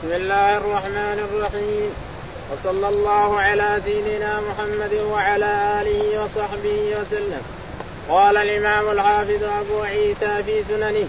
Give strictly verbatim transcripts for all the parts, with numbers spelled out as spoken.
بسم الله الرحمن الرحيم. وصلى الله على سيدنا محمد وعلى آله وصحبه وسلم. قال الإمام الحافظ أبو عيسى في سننه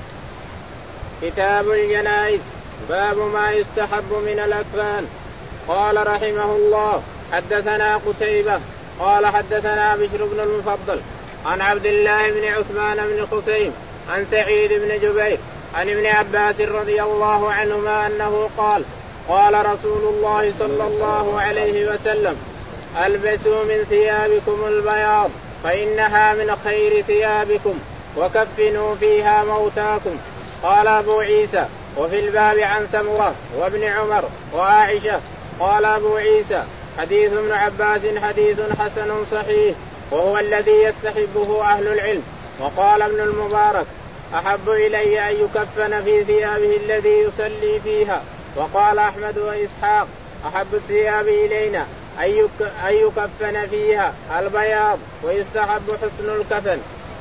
كتاب الجنائز باب ما يستحب من الأكفان. قال رحمه الله حدثنا قتيبة قال حدثنا بشر بن المفضل عن عبد الله بن عثمان بن خثيم عن سعيد بن جبير عن ابن عباس رضي الله عنهما أنه قال قال رسول الله صلى الله عليه وسلم البسوا من ثيابكم البياض فإنها من خير ثيابكم وكفنوا فيها موتاكم. قال أبو عيسى وفي الباب عن سمرة وابن عمر وعائشة. قال أبو عيسى حديث ابن عباس حديث حسن صحيح وهو الذي يستحبه أهل العلم. وقال ابن المبارك أحب إلي أن يكفن في ثيابه الذي يصلي فيها. وقال أحمد وإسحاق أحب الثياب إلينا أن يكفن فيها البياض ويستحب حسن الكفن.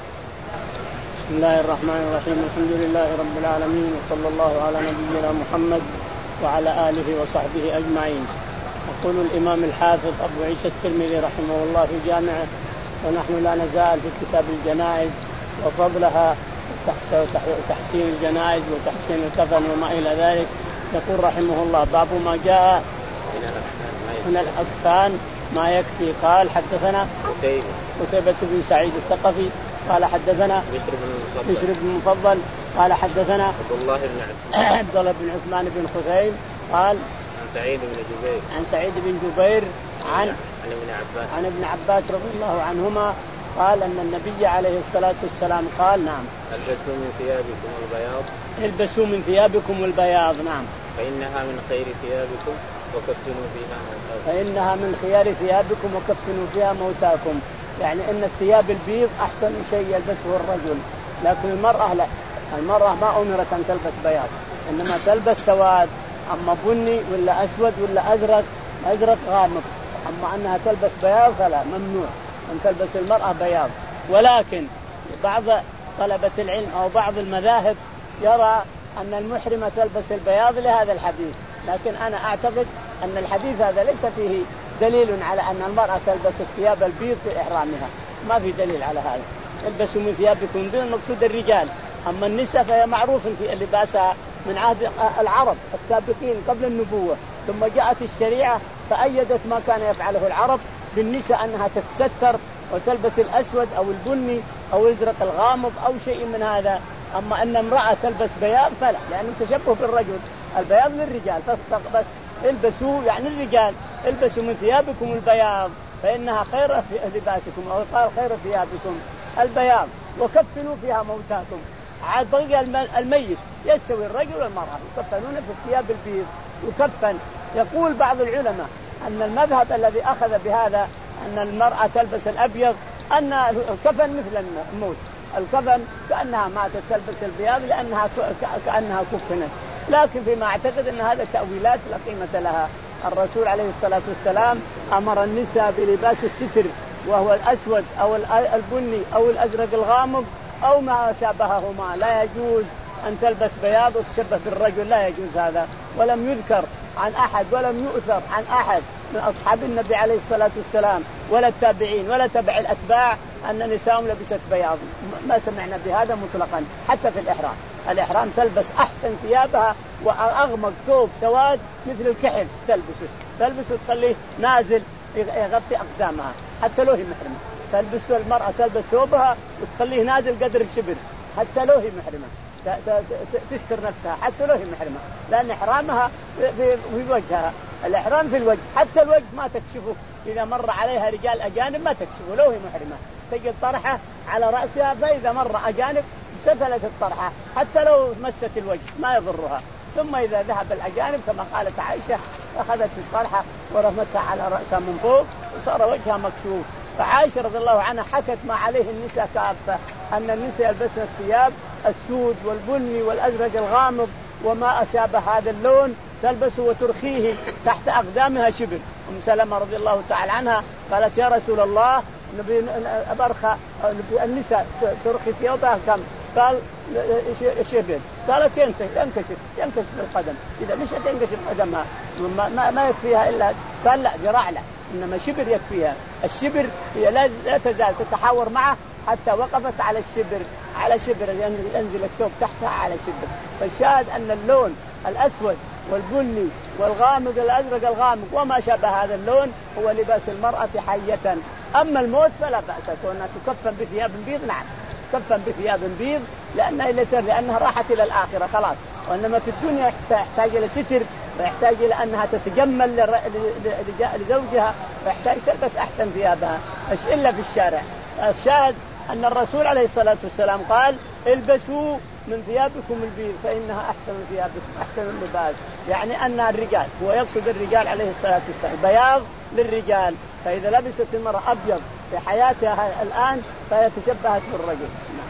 بسم الله الرحمن الرحيم. الحمد لله رب العالمين وصلى الله على نبينا محمد وعلى آله وصحبه أجمعين. يقول الإمام الحافظ أبو عيسى الترمذي رحمه الله في جامعه ونحن لا نزال في كتاب الجنائز وفضلها وتحسين الجنائز وتحسين الكفن وما إلى ذلك. يقول رحمه الله باب ما جاء من الأكفان ما يكفي. قال حدثنا قتيبة بن سعيد الثقفي قال حدثنا بشر بن المفضل قال حدثنا عبد الله بن عثمان عبد الله بن عثمان بن خثيم قال عن سعيد بن جبير عن سعيد بن جبير عن عن ابن عباس عن ابن عباس رضي الله عنهما قال أن النبي عليه الصلاة والسلام قال نعم البسوا من ثيابكم البياض البسوا من ثيابكم البياض نعم فإنها من خير ثيابكم وكفنوا فيها موتاكم فإنها من خيار ثيابكم وكفنوا فيها موتاكم. يعني أن الثياب البيض أحسن شيء يلبسه الرجل لكن المرأة لا. المرأة ما أمرت أن تلبس بياض إنما تلبس سواد أما بني ولا أسود ولا أزرق أزرق غامق. أما أنها تلبس بياض فلا ممنوع أن تلبس المرأة بياض. ولكن بعض طلبة العلم أو بعض المذاهب يرى أن المحرمة تلبس البياض لهذا الحديث. لكن أنا أعتقد أن الحديث هذا ليس فيه دليل على أن المرأة تلبس الثياب البيض في إحرامها. ما في دليل على هذا. البسوا من ثيابكم البيض المقصود الرجال. أما النساء فهي معروف في لباسها من عهد العرب السابقين قبل النبوة ثم جاءت الشريعة فأيدت ما كان يفعله العرب بالنساء أنها تتستر وتلبس الأسود أو البني أو الأزرق الغامض أو شيء من هذا. أما أن امرأة تلبس بياض فلا لأنه تشبه بالرجل. البياض للرجال بس البسوا يعني الرجال البسوا من ثيابكم البياض فإنها خير في لباسكم أو قال خير ثيابكم البياض وكفنوا فيها موتاكم. عاد بقي الميت يستوي الرجل والمرأة يكفنون في الثياب البيض يكفن. يقول بعض العلماء أن المذهب الذي أخذ بهذا أن المرأة تلبس الأبيض أن الكفن مثل الموت. الكفن كأنها ماتت تلبس البياض لأنها كأنها كفنت. لكن فيما أعتقد أن هذا تأويلات لا قيمة لها. الرسول عليه الصلاة والسلام أمر النساء بلباس الستر وهو الأسود أو البني أو الأزرق الغامض أو ما شابههما. لا يجوز أن تلبس بياض وتشبه بالرجل لا يجوز هذا. ولم يذكر عن أحد ولم يؤثر عن أحد من أصحاب النبي عليه الصلاة والسلام ولا التابعين ولا تبع الأتباع أن نساءهم لبست بياض. ما سمعنا بهذا مطلقا. حتى في الإحرام الإحرام تلبس أحسن ثيابها وأغمق ثوب سواد مثل الكحل تلبسه تلبسه تخليه نازل يغطي أقدامها حتى لو هي محرمة. تلبس المرأة تلبس ثوبها وتخليه نازل قدر الشبر حتى لو هي محرمة تستر نفسها حتى لو هي محرمة لأن إحرامها في وجهها. الإحرام في الوجه حتى الوجه ما تكشفه. إذا مر عليها رجال أجانب ما تكشفه لو هي محرمة. تجد طرحة على رأسها فإذا مر أجانب سفلت الطرحة حتى لو مست الوجه ما يضرها. ثم إذا ذهب الأجانب كما قالت عائشة أخذت الطرحة ورمتها على رأسها من فوق وصار وجهها مكشوف. فعائشة رضي الله عنها حكت ما عليه النساء كافة أن النساء يلبسن الثياب السود والبني والأزرق الغامض وما أشابه هذا اللون تلبسه وترخيه تحت أقدامها شبر. أم سلمة رضي الله تعالى عنها قالت يا رسول الله نبي أبرخ النساء ترخي ثيابها كم؟ قال شبر، قالت ينكشف ينكشف ينكشف القدم. إذا مش تنكشف قدمها ما, ما, ما يكفيها إلا قال لا ذراع لا، إنما شبر يكفيها. الشبر هي لا, لا تزال تتحاور معه حتى وقفت على الشبر، على شبر ينزل الثوب تحتها على شبر. فالشاهد أن اللون الأسود والبني والغامق الأزرق الغامق وما شابه هذا اللون هو لباس المرأة حية. أما الموت فلا بأس كونها تكفن بثياب بيض، نعم تكفن بثياب بيض لأنها, لأنها راحت إلى الآخرة خلاص. وإنما في الدنيا يحتاج إلى ستر ويحتاج إلى أنها تتجمل لزوجها ويحتاج تلبس أحسن ثيابها، مش إلا في الشارع. الشاهد أن الرسول عليه الصلاة والسلام قال البسوا من ثيابكم البيض فإنها أحسن ثيابكم أحسن اللباس، يعني أن الرجال، هو يقصد الرجال عليه الصلاة والسلام، بياض للرجال. فإذا لبست المرأة أبيض في حياتها الآن فهي تشبهت بالرجل.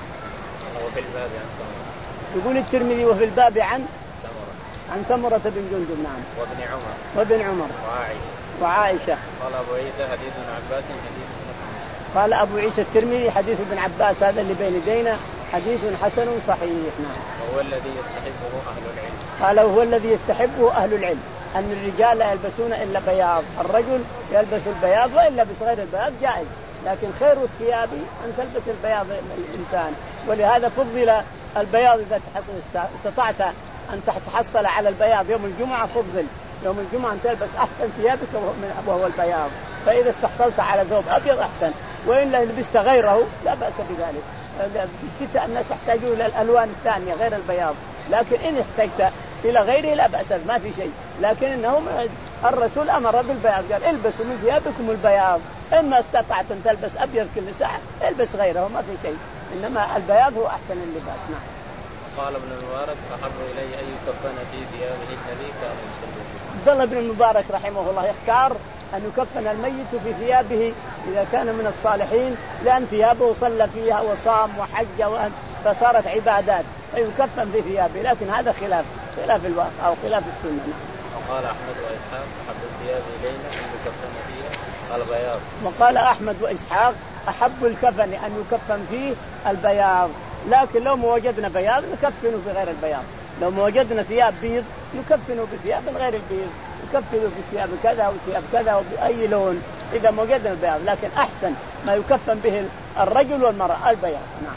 وفي الباب عن سمرة. يقول الترمذي وفي الباب عن سمرة عن سمرة بن جندب نعم وابن عمر وابن عمر وعائشة وعائشة. قال أبو عيسى حديث ابن عباس حديث حسن. قال أبو عيسى الترمذي حديث ابن عباس هذا اللي بين يدينا حديث حسن صحيح. نعم. وهو الذي يستحبه أهل العلم. قال وهو الذي يستحبه أهل العلم، أن الرجال لا يلبسون إلا بياض، الرجل يلبس البياض وإن لبس غير البياض جائز، لكن خير الثياب أن تلبس البياض الإنسان. ولهذا فضل البياض إذا استطعت أن تحصل على البياض يوم الجمعة فضل يوم الجمعة أن تلبس أحسن ثيابك وهو البياض. فإذا استحصلت على ثوب أبيض أحسن، وإن لبست غيره لا بأس بذلك. الشتاء الناس يحتاجون إلى الألوان الثانية غير البياض، لكن إن احتجت إلى غيره لا بأس ما في شيء. لكن إنهم الرسول أمر بالبياض، قال البسوا من ثيابكم البياض، إما استطعت أن تلبس أبيض كل ساعة البس غيره ما في شيء، إنما البياض هو أحسن اللباس. نعم. قال ابن المبارك أحب إلي أن يكفن في ثيابه الذي كان يصلي. عبد الله بن المبارك رحمه الله يختار أن يكفن الميت في ثيابه إذا كان من الصالحين، لأن ثيابه صلى فيها وصام وحج فصارت عبادات، فيكفن في ثيابه. لكن هذا خلاف خلاف الواقع أو خلاف السنة. وقال أحمد وإسحاق أحب الثياب إلينا أن يكفن فيها البياض. وقال أحمد وإسحاق أحب الكفن أن يكفن فيه البياض، لكن لو ما وجدنا بياض نكفنه بغير البياض، لو ما وجدنا ثياب بيض نكفنه بثياب غير البيض، نكفنه بثياب كذا وثياب كذا وبأي لون إذا ما وجدنا البياض. لكن أحسن ما يكفن به الرجل والمرأة البياض. نعم.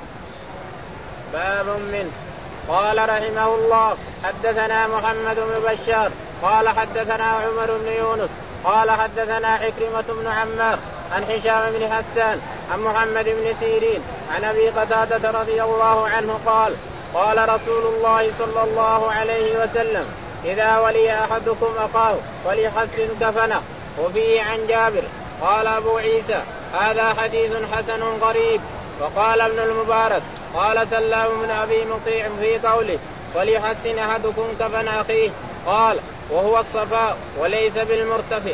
باب منه. قال رحمه الله حدثنا محمد بن بشار قال حدثنا عمر بن يونس قال حدثنا عكرمة بن عمار عن هشام بن حسان عن محمد بن سيرين عن أبي قتادة رضي الله عنه قال قال رسول الله صلى الله عليه وسلم إذا ولي أحدكم أخاه فليحسن كفنه. وفيه عن جابر قال أبو عيسى هذا حديث حسن غريب. وقال ابن المبارك قال سلام بن أبي مطيع في قوله وليحسن أحدكم كفن أخيه قال وهو الصفاء وليس بالمرتفع.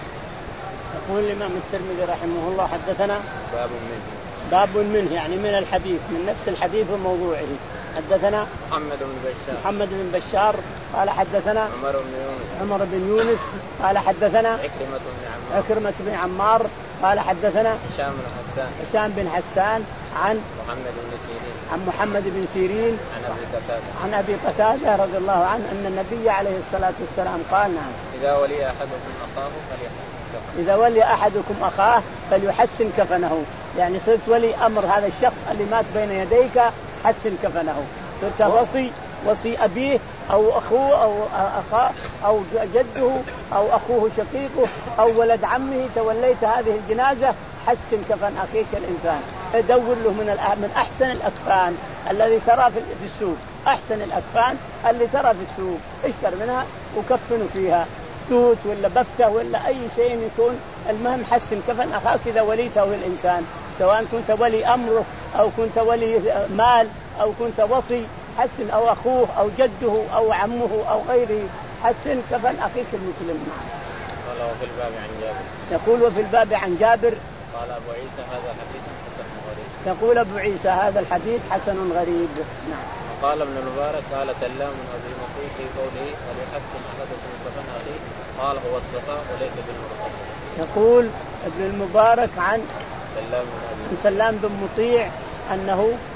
يقول الإمام الترمذي رحمه الله حدثنا باب منه باب منه يعني من الحديث من نفس الحديث وموضوعه. حدثنا محمد بن بشار محمد بن بشار قال حدثنا عمر بن يونس عمر بن يونس قال حدثنا عكرمة بن عمار عكرمة بن عمار قال حدثنا هشام بن حسان هشام بن حسان عن محمد بن سيرين عن محمد بن سيرين عن أبي قتادة عن أبي قتادة رضي الله عنه أن النبي عليه الصلاة والسلام قال نعم إذا ولي أحدكم أخاه فليحسن كفنه. إذا ولي أحدكم أخاه فليحسن كفنه، يعني صرت ولي أمر هذا الشخص اللي مات بين يديك حسن كفنه، صرت وصي وصي أبيه أو أخوه أو أخاه أو جده أو أخوه شقيقه أو ولد عمه توليت هذه الجنازة حسن كفن أخيك الإنسان، دور له من من أحسن الأكفان الذي ترى في السوق، أحسن الأكفان اللي ترى في السوق اشتر منها وكفنوا فيها توت ولا بفتة ولا أي شيء يكون، المهم حسن كفن أخاك إذا وليته الإنسان، سواء كنت ولي أمره أو كنت ولي مال أو كنت وصي حسن أو أخوه أو جده أو عمه أو غيره حسن كفن أخيك المسلم. قال وفي الباب عن جابر يقول وفي الباب عن جابر قال أبو عيسى هذا حديث حسن غريب. يقول أبو عيسى هذا الحديث حسن غريب. نعم. قال ابن المبارك قال سلام بن أبي مطيع في قوله وليحسن أحدكم كفن أخيه قال هو الصفاء وليس بالمرتفع. يقول ابن المبارك عن سلام بن أبي سلام بن مطيع أنه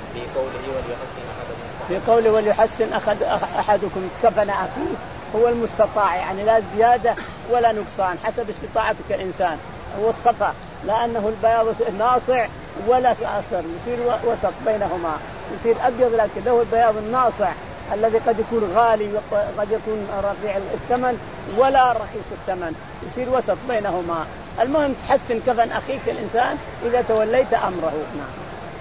في قوله وليحسن أحدكم في قوله وليحسن أخد أحدكم كفن أخيه هو المستطاع، يعني لا زيادة ولا نقصان حسب استطاعتك الإنسان. هو الصفا لأنه البياض ناصع ولا أثر، يصير وسط بينهما، يصير أبيض لكن له البياض الناصع الذي قد يكون غالي وقد يكون رفيع الثمن ولا رخيص الثمن، يصير وسط بينهما. المهم تحسن كفن أخيك الإنسان إذا توليت أمره. نعم.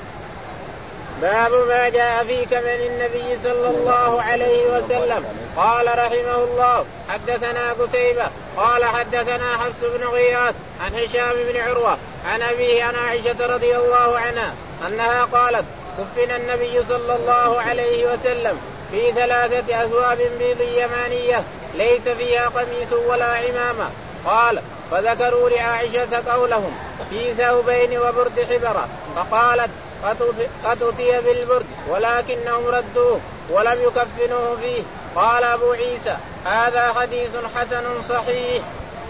باب ما جاء في كفن النبي صلى الله عليه وسلم. قال رحمه الله حدثنا قتيبة قال حدثنا حفص بن غياث عن هشام بن عروة عن أبيه عن عائشة رضي الله عنها أنها قالت كفن النبي صلى الله عليه وسلم في ثلاثة أثواب بيض يمانية ليس فيها قميص ولا عمامة. قال فذكروا لعائشة قولهم في ثوبين وبرد حبرة فقالت قد أتي بالبرد ولكنهم ردوه ولم يكفنوه فيه. قال أبو عيسى هذا حديث حسن صحيح.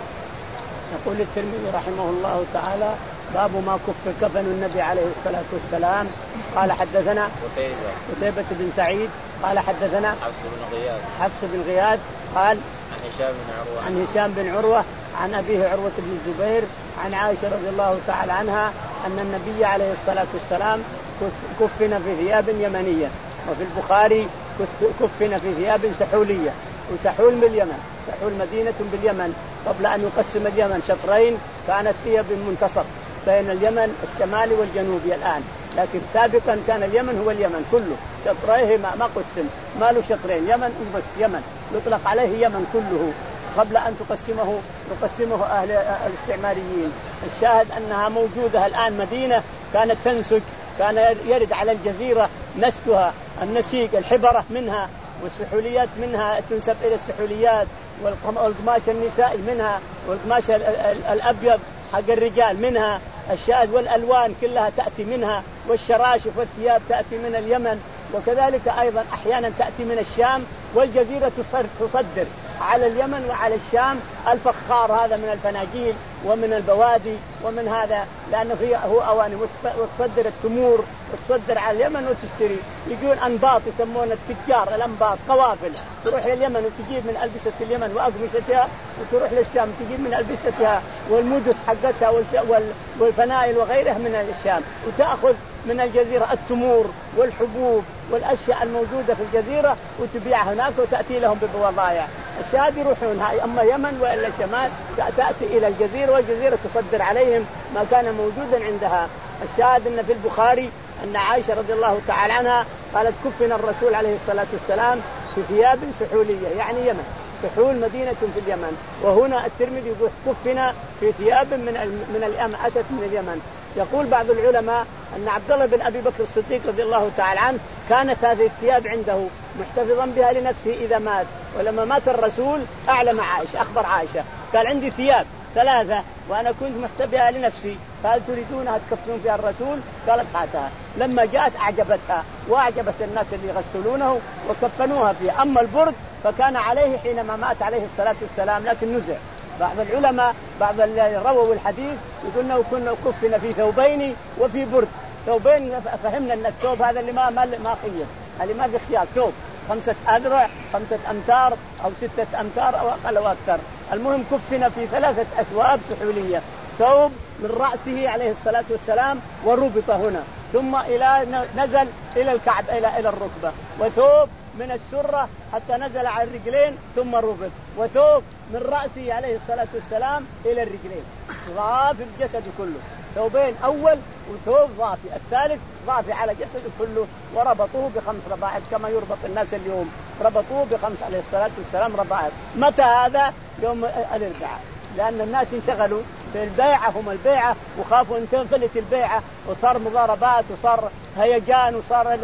يقول الترمذي رحمه الله تعالى باب ما كف كفن النبي عليه الصلاة والسلام. قال حدثنا قتيبة بن سعيد قال حدثنا حفص بن غياث حفص بن غياث قال عن هشام بن عروة عن هشام بن عروة عن أبيه عروة بن الزبير عن عائشة رضي الله تعالى عنها أن النبي عليه الصلاة والسلام كفن في ثياب يمنية، وفي البخاري كفن في ثياب سحولية، وسحول من اليمن، سحول مدينة باليمن قبل أن يقسم اليمن شطرين كانت هي بالمنتصف بين اليمن الشمالي والجنوبي الآن، لكن سابقا كان اليمن هو اليمن كله شطريه ما قسم ما له شطرين، يمن بس يمن يطلق عليه يمن كله قبل أن تقسمه تقسمه أهل الاستعماريين. الشاهد أنها موجودة الآن مدينة كانت تنسج، كان يرد على الجزيرة نسكها النسيج الحبرة منها والسحوليات منها تنسب إلى السحوليات، والقماش النسائي منها، والقماش الأبيض حق الرجال منها، الشاذ والألوان كلها تأتي منها، والشراشف والثياب تأتي من اليمن، وكذلك أيضا أحيانا تأتي من الشام، والجزيرة تصدر على اليمن وعلى الشام الفخار هذا من الفناجيل ومن البوادي ومن هذا، لأنه هو أواني، وتصدر التمور وتصدر على اليمن وتشتري. يجون أنباط يسمون التجار الأنباط قوافل تروح لليمن وتجيب من ألبسة اليمن وأقمشتها، وتروح للشام تجيب من ألبستها والمدس حقتها والفنائل وغيرها من الشام، وتأخذ من الجزيرة التمور والحبوب والأشياء الموجودة في الجزيرة وتبيعها هناك وتأتي لهم ببضائع. الشاهد يروحون هاي أما يمن وإلا الشمال تأتي إلى الجزيرة، والجزيرة تصدر عليهم ما كان موجودا عندها. الشاهد أن في البخاري أن عائشة رضي الله تعالى عنها قالت كفن الرسول عليه الصلاة والسلام في ثياب سحولية، يعني يمن، سحول مدينة في اليمن. وهنا الترمذي يقول كفن في ثياب من من اليمن أتت من اليمن. يقول بعض العلماء أن عبد الله بن أبي بكر الصديق رضي الله تعالى عنه كانت هذه الثياب عنده محتفظا بها لنفسه إذا مات، ولما مات الرسول أعلم عائشة أخبر عائشة قال عندي ثياب ثلاثة وأنا كنت محتفظها لنفسي، قال تريدونها تكفنون فيها الرسول؟ قالت هاتها. لما جاءت أعجبتها وأعجبت الناس اللي يغسلونه وكفنوها فيها. أما البرد فكان عليه حينما مات عليه الصلاة والسلام لكن نزع. بعض العلماء بعض اللي رووا الحديث يقولون كنا كفنا في ثوبين وفي برد. ثوبين فهمنا أن الثوب هذا اللي ما ما خير، اللي ما في خيار، ثوب خمسة أذرع خمسة أمتار أو ستة أمتار أو أقل أو أكثر. المهم كفنا في ثلاثة أثواب سحولية، ثوب من رأسه عليه الصلاة والسلام وربط هنا ثم إلى نزل إلى الكعب إلى إلى الركبة، وثوب من السرة حتى نزل على الرجلين ثم ربط، وثوب من رأسه عليه الصلاة والسلام إلى الرجلين، ضافي الجسد كله. ثوبين أول وثوب ضافي الثالث ضافي على جسده كله، وربطوه بخمس رباعات كما يربط الناس اليوم، ربطوه بخمس عليه الصلاة والسلام رباعات. متى هذا؟ يوم الاربعاء، لأن الناس انشغلوا في البيعة، هم البيعة وخافوا أن تنفلت البيعة وصار مضاربات وصار هيجان وصار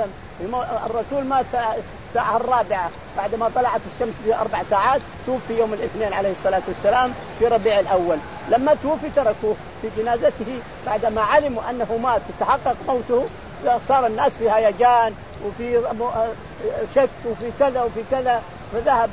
الرسول مات الساعة الرابعة بعد ما طلعت الشمس بأربع ساعات، توفي يوم الاثنين عليه الصلاة والسلام في ربيع الأول. لما توفي تركوه في جنازته بعدما علموا أنه مات تحقق موته، صار الناس في هيجان وفي شك وفي كذا وفي كذا، فذهب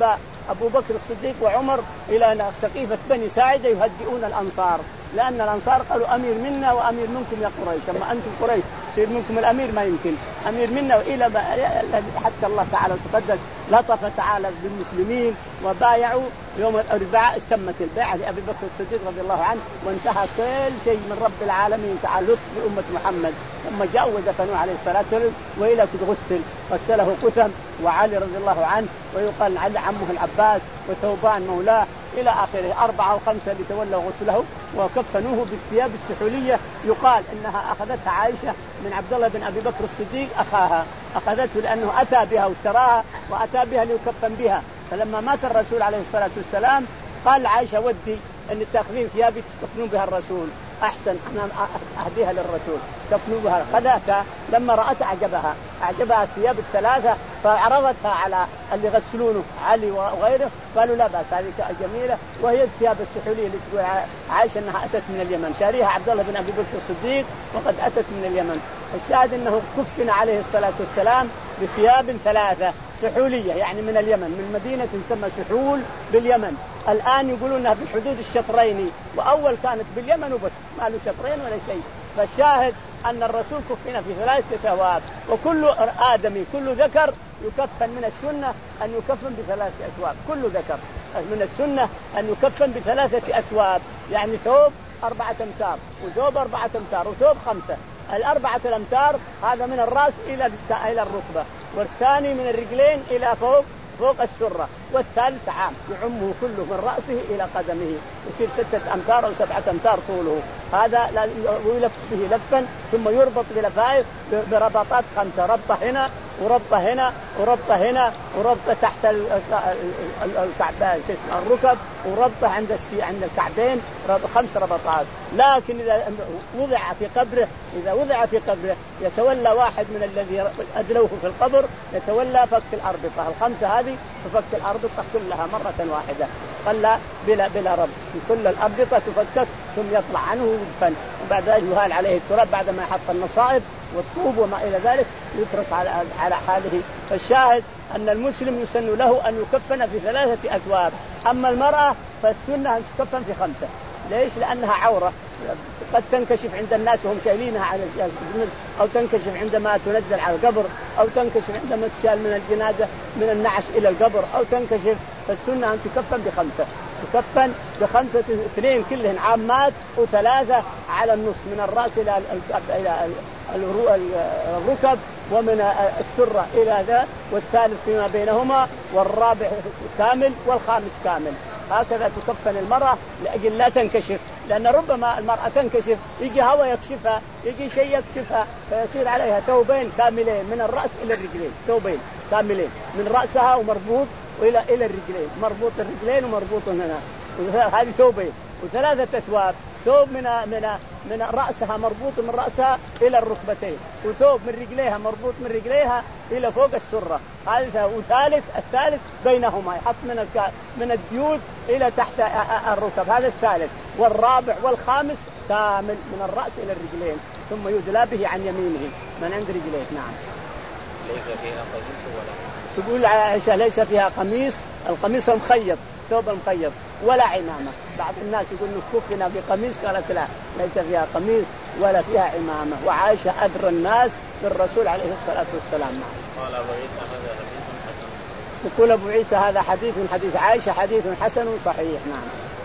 أبو بكر الصديق وعمر إلى سقيفة بني ساعدة يهدئون الأنصار، لأن الأنصار قالوا أمير منا وأمير منكم يا قريش، أما أنتم قريش يصير منكم الأمير ما يمكن، أمير منا وإلى حتى الله تعالى وتقدس لطف تعالى بالمسلمين وبايعوا يوم الأربعاء، استمت البيعة لأبي بكر الصديق رضي الله عنه، وانتهى كل شيء من رب العالمين تعالى لطف بأمة محمد. لما جاءوا ودفنوه عليه الصلاة والسلام وإلى كد غسل غسله قثم وعلي رضي الله عنه، ويقال علي عمه العباس وثوبان مولاه إلى آخره، أربعة وخمسة اللي تولوا غسله وكفنوه بالثياب السحولية، يقال إنها أخذتها عائشة من عبد الله بن أبي بكر الصديق أخاها، أخذته لأنه أتى بها واشتراها وأتى بها ليكفن بها. فلما مات الرسول عليه الصلاة والسلام قال عائشة ودي أن تأخذين ثيابي تكفنون بها الرسول، أحسن أنا أهديها للرسول تكفنوا بها. خذتها لما رأت أعجبها أعجبها الثياب الثلاثة فعرضتها على اللي غسلونه علي وغيره، قالوا لا بأس هذه جميلة، وهي الثياب السحولية اللي تقول عائشة أنها أتت من اليمن، شاريها عبد الله بن أبي بكر الصديق وقد أتت من اليمن. الشاهد أنه كفن عليه الصلاة والسلام بثياب ثلاثة سحولية، يعني من اليمن، من مدينة تسمى سحول باليمن. الآن يقولون أنها في حدود الشطرين، وأول كانت باليمن وبس ما له شطرين ولا شيء. فالشاهد أن الرسول كفن في ثلاثة ثواب، وكل آدمي كل ذكر يكفن من السنة أن يكفن بثلاثة أثواب، كل ذكر من السنة أن يكفن بثلاثة أثواب، يعني ثوب أربعة أمتار وثوب أربعة أمتار وثوب خمسة. الأربعة الأمتار هذا من الرأس إلى إلى الركبة، والثاني من الرجلين إلى فوق فوق السرة، والثالث عام يعمه كله من رأسه إلى قدمه، يصير ستة أمتار أو سبعة أمتار طوله. هذا يلف به لفا ثم يربط بلفائف بربطات خمسة، ربطة هنا وربطة هنا وربطة هنا وربطة تحت الكعبين الركب وربطة عند عند الكعبين، خمس ربطات. لكن إذا وضع في قبره إذا وضع في قبره يتولى واحد من الذي أدلوه في القبر يتولى فك الأربطة الخمسة هذه، ففك الأربطة كلها مرة واحدة قال بلا بلا رب، كل الأربطة تفكك ثم يطلع عنه ويدفن، وبعد ذلك يهال عليه التراب بعد ما يحط النصائب والطوب وما إلى ذلك يترك على على حاله. فالشاهد أن المسلم يسن له أن يكفن في ثلاثة أثواب. أما المرأة فالسنة أن تكفن في خمسة. ليش؟ لأنها عورة، قد تنكشف عند الناس وهم شايلينها على الجنازة، أو تنكشف عندما تنزل على القبر، أو تنكشف عندما تشال من الجنازة من النعش إلى القبر، أو تنكشف. فالسنة أن تكفن بخمسة، تكفن بخمسة، اثنين كلهن عامات وثلاثة على النص من الرأس إلى إلى الركب، ومن السرة إلى ذا، والثالث فيما بينهما، والرابع كامل والخامس كامل. هكذا تكفن المرأة لأجل لا تنكشف، لأن ربما المرأة تنكشف يجي هوا يكشفها، يجي شيء يكشفها، فيصير عليها ثوبين كاملين من الرأس إلى الرجلين، ثوبين كاملين من رأسها ومربوط وإلى إلى الرجلين، مربوط الرجلين ومربوط هنا، هذه ثوبين. وثلاثة أثواب، ثوب من من من رأسها مربوط من رأسها إلى الركبتين، وثوب من رجليها مربوط من رجليها إلى فوق السرة، هذا. وثالث الثالث بينهما يحط من من الديود إلى تحت الركب، هذا الثالث. والرابع والخامس كامل من الرأس إلى الرجلين، ثم يدلى به عن يمينه من عند رجليه. نعم. ليس فيها قميص ولا تقول عائشة ليس فيها قميص، القميص المخيط، ثوب المخيط، ولا عمامة. بعض الناس يقول كفنا بقميص، قالت لا، ليس فيها قميص ولا فيها عمامة. وعائشة أدرى الناس بالرسول عليه الصلاة والسلام. قال أبو عيسى هذا حديث حسن. يقول أبو عيسى هذا حديث حديث عائشة حديث حسن صحيح. نعم.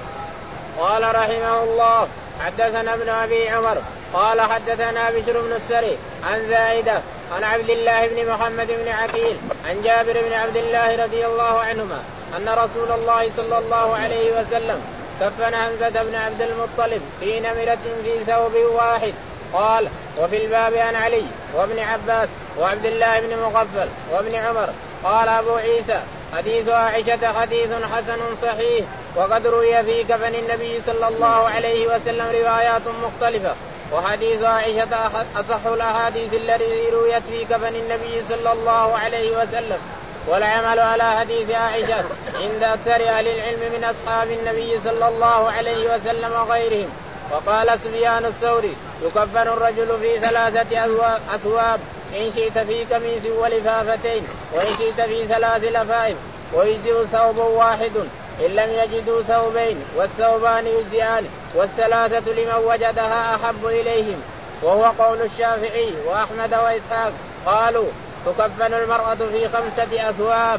قال رحمه الله حدثنا ابن أبي عمر قال حدثنا بشر بن السري عن زائدة عن عبد الله بن محمد بن عقيل عن جابر بن عبد الله رضي الله عنهما أن رسول الله صلى الله عليه وسلم كفن حمزة بن عبد المطلب في نمرة في ثوب واحد. قال وفي الباب عن علي وابن عباس وعبد الله بن مغفل وابن عمر. قال أبو عيسى حديث عائشة حديث حسن صحيح، وقد روي في كفن النبي صلى الله عليه وسلم روايات مختلفة، وحديث عائشة أصح الأحاديث التي رويت في كفن النبي صلى الله عليه وسلم، والعمل على حديث عائشة عند أكثر أهل العلم من أصحاب النبي صلى الله عليه وسلم وغيرهم. وقال سفيان الثوري يكفن الرجل في ثلاثة أثواب، إن شئت في قميص ولفافتين، وإن شئت في ثلاث لفائف. ويجزئ ثوب واحد إن لم يجدوا ثوبين والثوبان يجزئان والثلاثة لمن وجدها أحب إليهم، وهو قول الشافعي وأحمد وإسحاق. قالوا تكفن المرأة في خمسة أثواب.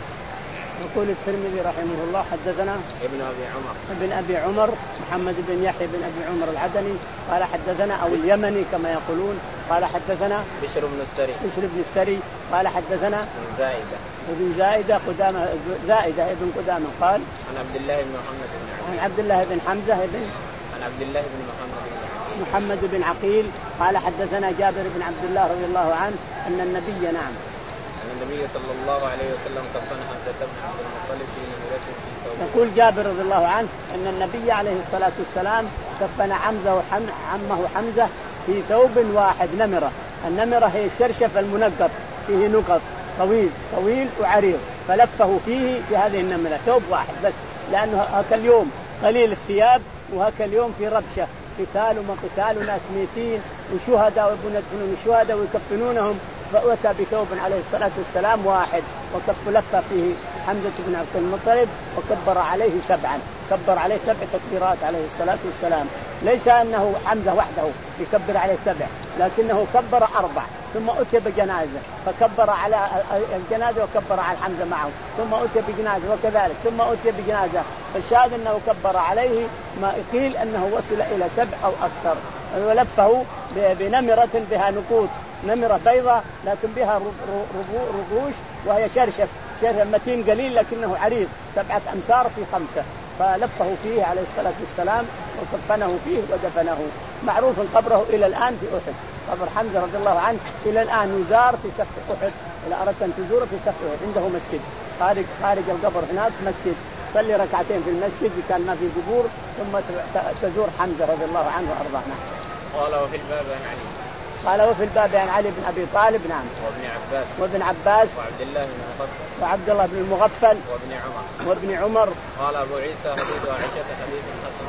يقول الترمذي رحمه الله حدثنا ابن أبي عمر ابن أبي عمر محمد بن يحيى بن أبي عمر العدني قال حدثنا أو اليمني كما يقولون قال حدثنا بشر بن السري بشر بن السري قال حدثنا ابن زائدة ابن زائدة قدامة زائدة ابن قدامة قال عن عبد الله بن محمد بن عن عبد الله بن حمزة بن عن عبد الله بن محمد بن محمد بن عقيل قال حدثنا جابر بن عبد الله رضي الله عنه أن النبي نعم أن النبي صلى الله عليه وسلم كفن حمزة بن عبد المطلب في نمرة في ثوب. يقول جابر رضي الله عنه أن النبي عليه الصلاة والسلام كفن حمزة وعمه حمزة في ثوب واحد نمرة. النمرة هي الشرشف المنقط فيه نقط طويل طويل وعريض فلفه فيه في هذه النمرة ثوب واحد بس، لأنه هكا اليوم قليل الثياب وهكا اليوم في ربشة قتال وما قتال ناس ميتين وشهداء ويبون يدفنون الشهداء ويكفنونهم، فأتى بثوب عليه الصلاة والسلام واحد وكف لفة فيه حمزة بن عبد المطلب وكبر عليه سبعا، كبر عليه سبع تكبيرات عليه الصلاة والسلام. ليس أنه حمزة وحده يكبر عليه سبع، لكنه كبر أربع ثم أتي بجنازة فكبر على الجنازة وكبر على حمزة معه ثم أتي بجنازة وكذلك ثم أتي بجنازة، فالشاهد أنه كبر عليه ما قيل أنه وصل إلى سبع أو أكثر، ولفه بنمرة بها نقوط، نمرة بيضاء لكن بها ربوش وهي شرشف شرشف متين قليل لكنه عريض سبعة أمتار في خمسة، فلفه فيه عليه الصلاة والسلام وكفنه فيه ودفنه. معروف قبره إلى الآن في أحد، قبر حمزة رضي الله عنه إلى الآن يزار في سفح أحد، إذا أردت أن تزور في سفح أحد عنده مسجد خارج خارج القبر هناك مسجد، صلي ركعتين في المسجد كان ما في قبور ثم تزور حمزة رضي الله عنه وأرضاه. قال وفي الباب عن علي قال وفي الباب عن علي بن أبي طالب نعم وابن عباس وابن عباس وعبد الله بن المغفل وعبد الله بن المغفل وابن عمر وابن عمر. قال أبو عيسى حديث عائشة حديث حسن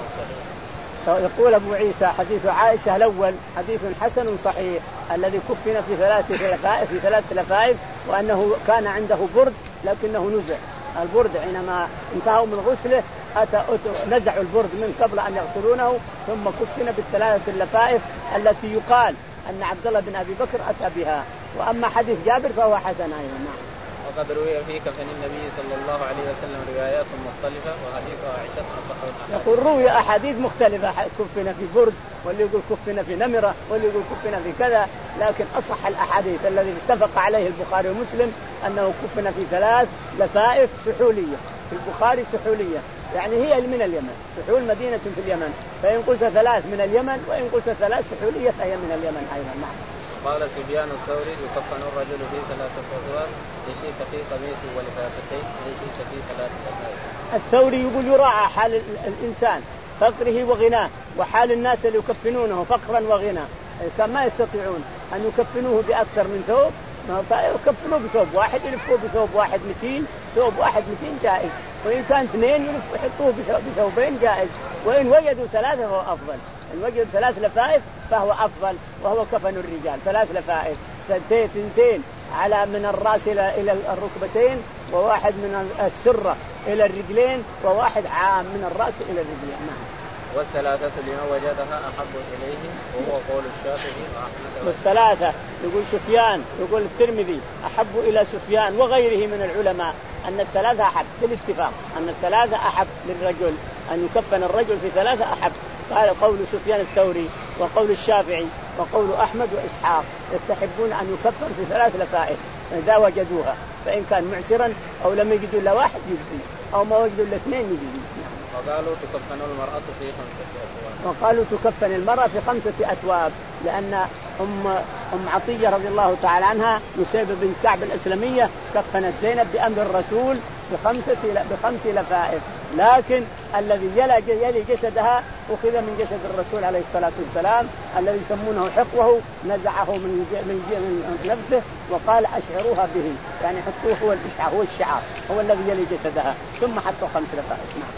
صحيح. يقول أبو عيسى حديث عائشة الأول حديث حسن صحيح الذي كفن في ثلاث لفائف في ثلاث لفائف، وأنه كان عنده برد لكنه نزع البرد حينما انتهوا من غسله أتى نزعوا البرد من قبل أن يغسلونه ثم كفن بالثلاثة اللفائف التي يقال أن عبد الله بن أبي بكر أتى بها. وأما حديث جابر فهو حسن أيضا. وقد روي في كفن النبي صلى الله عليه وسلم روايات مختلفة وحديث عائشة أصح الأحاديث. يقول روي أحاديث مختلفة، كفن في برد واللي يقول كفن في نمرة واللي يقول كفن في كذا، لكن أصح الأحاديث الذي اتفق عليه البخاري ومسلم أنه كفن في ثلاث لفائف سحولية، في البخاري سحولية يعني هي من اليمن، سحول مدينة في اليمن، فإن قلت ثلاث من اليمن وإن قلت ثلاث سحولية فهي من اليمن أيضا. نعم. قال سفيان الثوري يكفن الرجل في ثلاثة أثواب إن شئت في قميص ولفافتين إن شئت في ثلاثة أثواب. الثوري يقول يراعى حال الإنسان فقره وغناه وحال الناس اللي يكفنونه فقرا وغنى، كان ما يستطيعون أن يكفنوه بأكثر من ثوب فيكفنوه بثوب واحد، يلفوه بثوب واحد متين، ثوب واحد متين جائز، وإن كان اثنين يحطوه بثوبين جائز، وإن وجدوا ثلاثة فهو أفضل، إن وجدوا ثلاث لفائف فهو أفضل، وهو كفن الرجال ثلاث لفائف ثنتين على من الرأس إلى الركبتين، وواحد من السرة إلى الرجلين، وواحد عام من الرأس إلى الرجلين. نعم. والثلاثة لمن وجدها أحب إليه وهو قول الشافعي وأحمد. والثلاثة يقول سفيان يقول الترمذي أحب إلى سفيان وغيره من العلماء أن الثلاثة أحب بالاتفاق، أن الثلاثة أحب للرجل أن يكفن الرجل في ثلاثة أحب. قال قول سفيان الثوري وقول الشافعي وقول أحمد وإسحاق يستحبون أن يكفن في ثلاث لفائف إذا وجدوها، فإن كان معسرا أو لم يجدوا إلا واحد يجزي أو ما وجدوا إلا اثنين يجزي. وقالوا تكفن المرأة في خمسة أثواب. وقالوا تكفن المرأة في خمسة أثواب لأن أم أم عطية رضي الله تعالى عنها نسيبة بنت كعب الأسلمية كفنت زينب بأمر الرسول بخمسة بخمس لفائف، لكن الذي يلي جسدها أخذ من جسد الرسول عليه الصلاة والسلام الذي يسمونه حقوه، نزعه من من من نفسه وقال أشعروها به، يعني حطوه هو الإشعار هو الشعار هو الذي يلي جسدها، ثم حطوا خمس لفائف. نعم.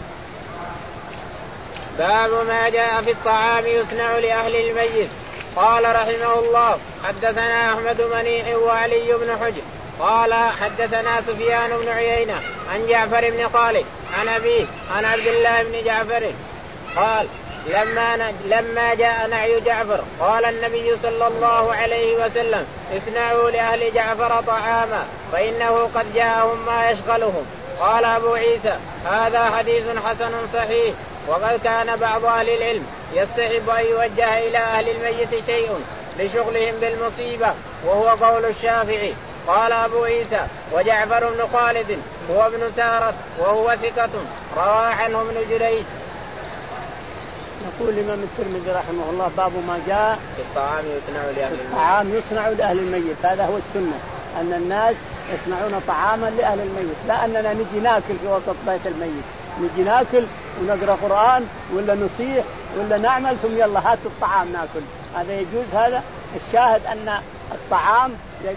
باب ما جاء في الطعام يصنع لأهل الميت. قال رحمه الله حدثنا أحمد منيع وعلي بن حجر قال حدثنا سفيان بن عيينة عن جعفر بن خالد عن أبيه عن عبد الله بن جعفر قال لما لما جاء نعي جعفر قال النبي صلى الله عليه وسلم اصنعوا لأهل جعفر طعاما فإنه قد جاءهم ما يشغلهم. قال أبو عيسى هذا حديث حسن صحيح. وقد كان بعض أهل العلم يستحب أن يوجه إلى أهل الميت شيء لشغلهم بالمصيبة وهو قول الشافعي. قال أبو عيسى وجعفر بن خالد هو ابن سارة وهو ثقة روى عنه ابن جريج. يقول الإمام الترمذي رحمه الله باب ما جاء الطعام يصنع لأهل الميت. الطعام يصنع لأهل الميت، هذا هو السنة أن الناس يصنعون طعاما لأهل الميت، لا أننا نجي ناكل في وسط بيت الميت، نجي ناكل ونقرأ قرآن ولا نصيح ولا نعمل ثم يلا هات الطعام ناكل، هذا يجوز. هذا الشاهد أن الطعام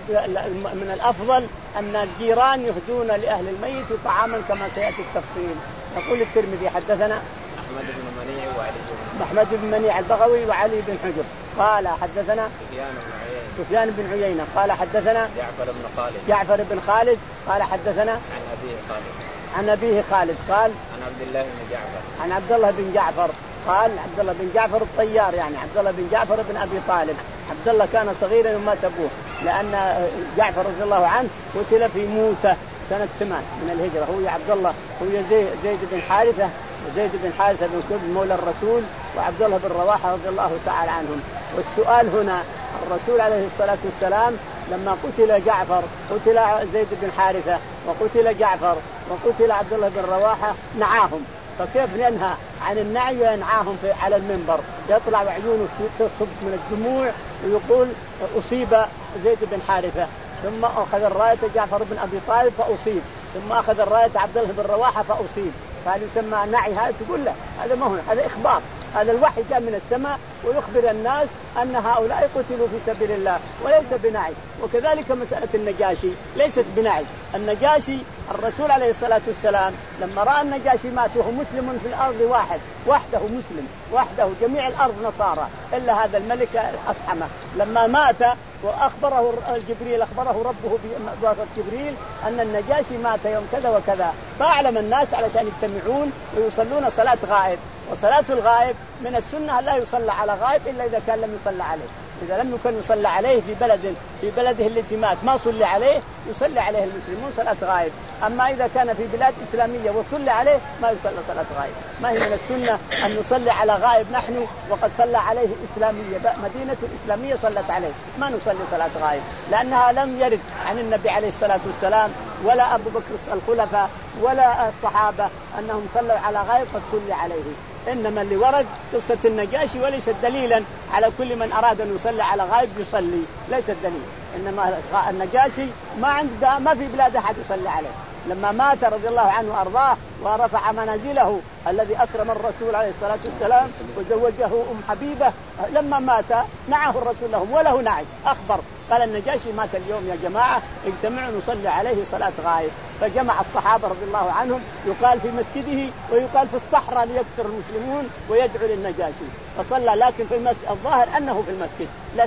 من الأفضل أن الجيران يهدون لأهل الميت طعاما كما سيأتي التفصيل. يقول الترمذي حدثنا أحمد بن منيع وعلي بن أحمد بن منيع البغوي وعلي بن حجر قال حدثنا سفيان بن عيينة سفيان بن عيينة قال حدثنا جعفر بن خالد جعفر بن خالد قال حدثنا عن أبيه خالد عن أبيه خالد قال عن عبد الله بن جعفر عن عبد الله بن جعفر قال عبد الله بن جعفر الطيار، يعني عبد الله بن جعفر بن أبي طالب. عبد الله كان صغيرا ومات أبوه، لأن جعفر رضي الله عنه قتل في موتة سنة ثمان من الهجرة. هو عبد الله هو زيد, زيد بن حارثة زيد بن حارثة بن كعب مولى الرسول وعبد الله بن رواحة رضي الله تعالى عنهم. والسؤال هنا الرسول عليه الصلاة والسلام لما قتل جعفر قتل زيد بن حارثة وقتل جعفر وقتل عبد الله بن رواحة نعاهم، فكيف ننهى عن النعي وينعاهم في على المنبر يطلع وعيونه تصب من الدموع ويقول أصيب زيد بن حارثة ثم أخذ الراية جعفر بن أبي طالب فأصيب ثم أخذ الراية عبد الله بن رواحة فأصيب، فهل يسمى نعي؟ هذا تقول له هذا ما هو، هذا إخبار، هذا الوحي جاء من السماء ويخبر الناس أن هؤلاء قتلوا في سبيل الله وليس بنعي. وكذلك مسألة النجاشي ليست بنعي. النجاشي الرسول عليه الصلاة والسلام لما رأى النجاشي مات وهو مسلم في الأرض واحد وحده مسلم وحده، جميع الأرض نصارى إلا هذا الملك أصحمه، لما مات وأخبره جبريل أخبره ربه بواسطة جبريل أن النجاشي مات يوم كذا وكذا، فأعلم الناس علشان يجتمعون ويصلون صلاة غائب. وصلاة الغائب من السنة لا يصلى على غائب إلا إذا كان لم يصلى عليه، إذا لم يكن يصلى عليه في بلد في بلده التي مات ما صلى عليه يصلي عليه المسلمون صلاة غائب. أما إذا كان في بلاد إسلامية وصلى عليه ما يصلى صلاة غائب. ما هي من السنة أن نصلي على غائب نحن وقد صلى عليه إسلامية، مدينة الإسلامية صلت عليه، ما نصلي صلاة غائب لأنها لم يرد عن النبي عليه الصلاة والسلام ولا أبو بكر الخلفاء ولا الصحابة أنهم صلوا على غائب قد صلي عليه. إنما اللي ورد قصة النجاشي وليست دليلا على كل من أراد أن يصلي على غائب يصلي، ليس الدليل. إنما النجاشي ما عنده ما في بلاد أحد يصلي عليه، لما مات رضي الله عنه وأرضاه ورفع منازله الذي أكرم الرسول عليه الصلاة والسلام وزوجه أم حبيبة، لما مات نعاه الرسول لهم وله نعي أخبر قال النجاشي مات اليوم يا جماعة اجتمعوا نصلي عليه صلاة غائب. فجمع الصحابة رضي الله عنهم يقال في مسجده ويقال في الصحراء ليكثر المسلمون ويدعو للنجاشي فصلى، لكن في المسجد الظاهر أنه في المسجد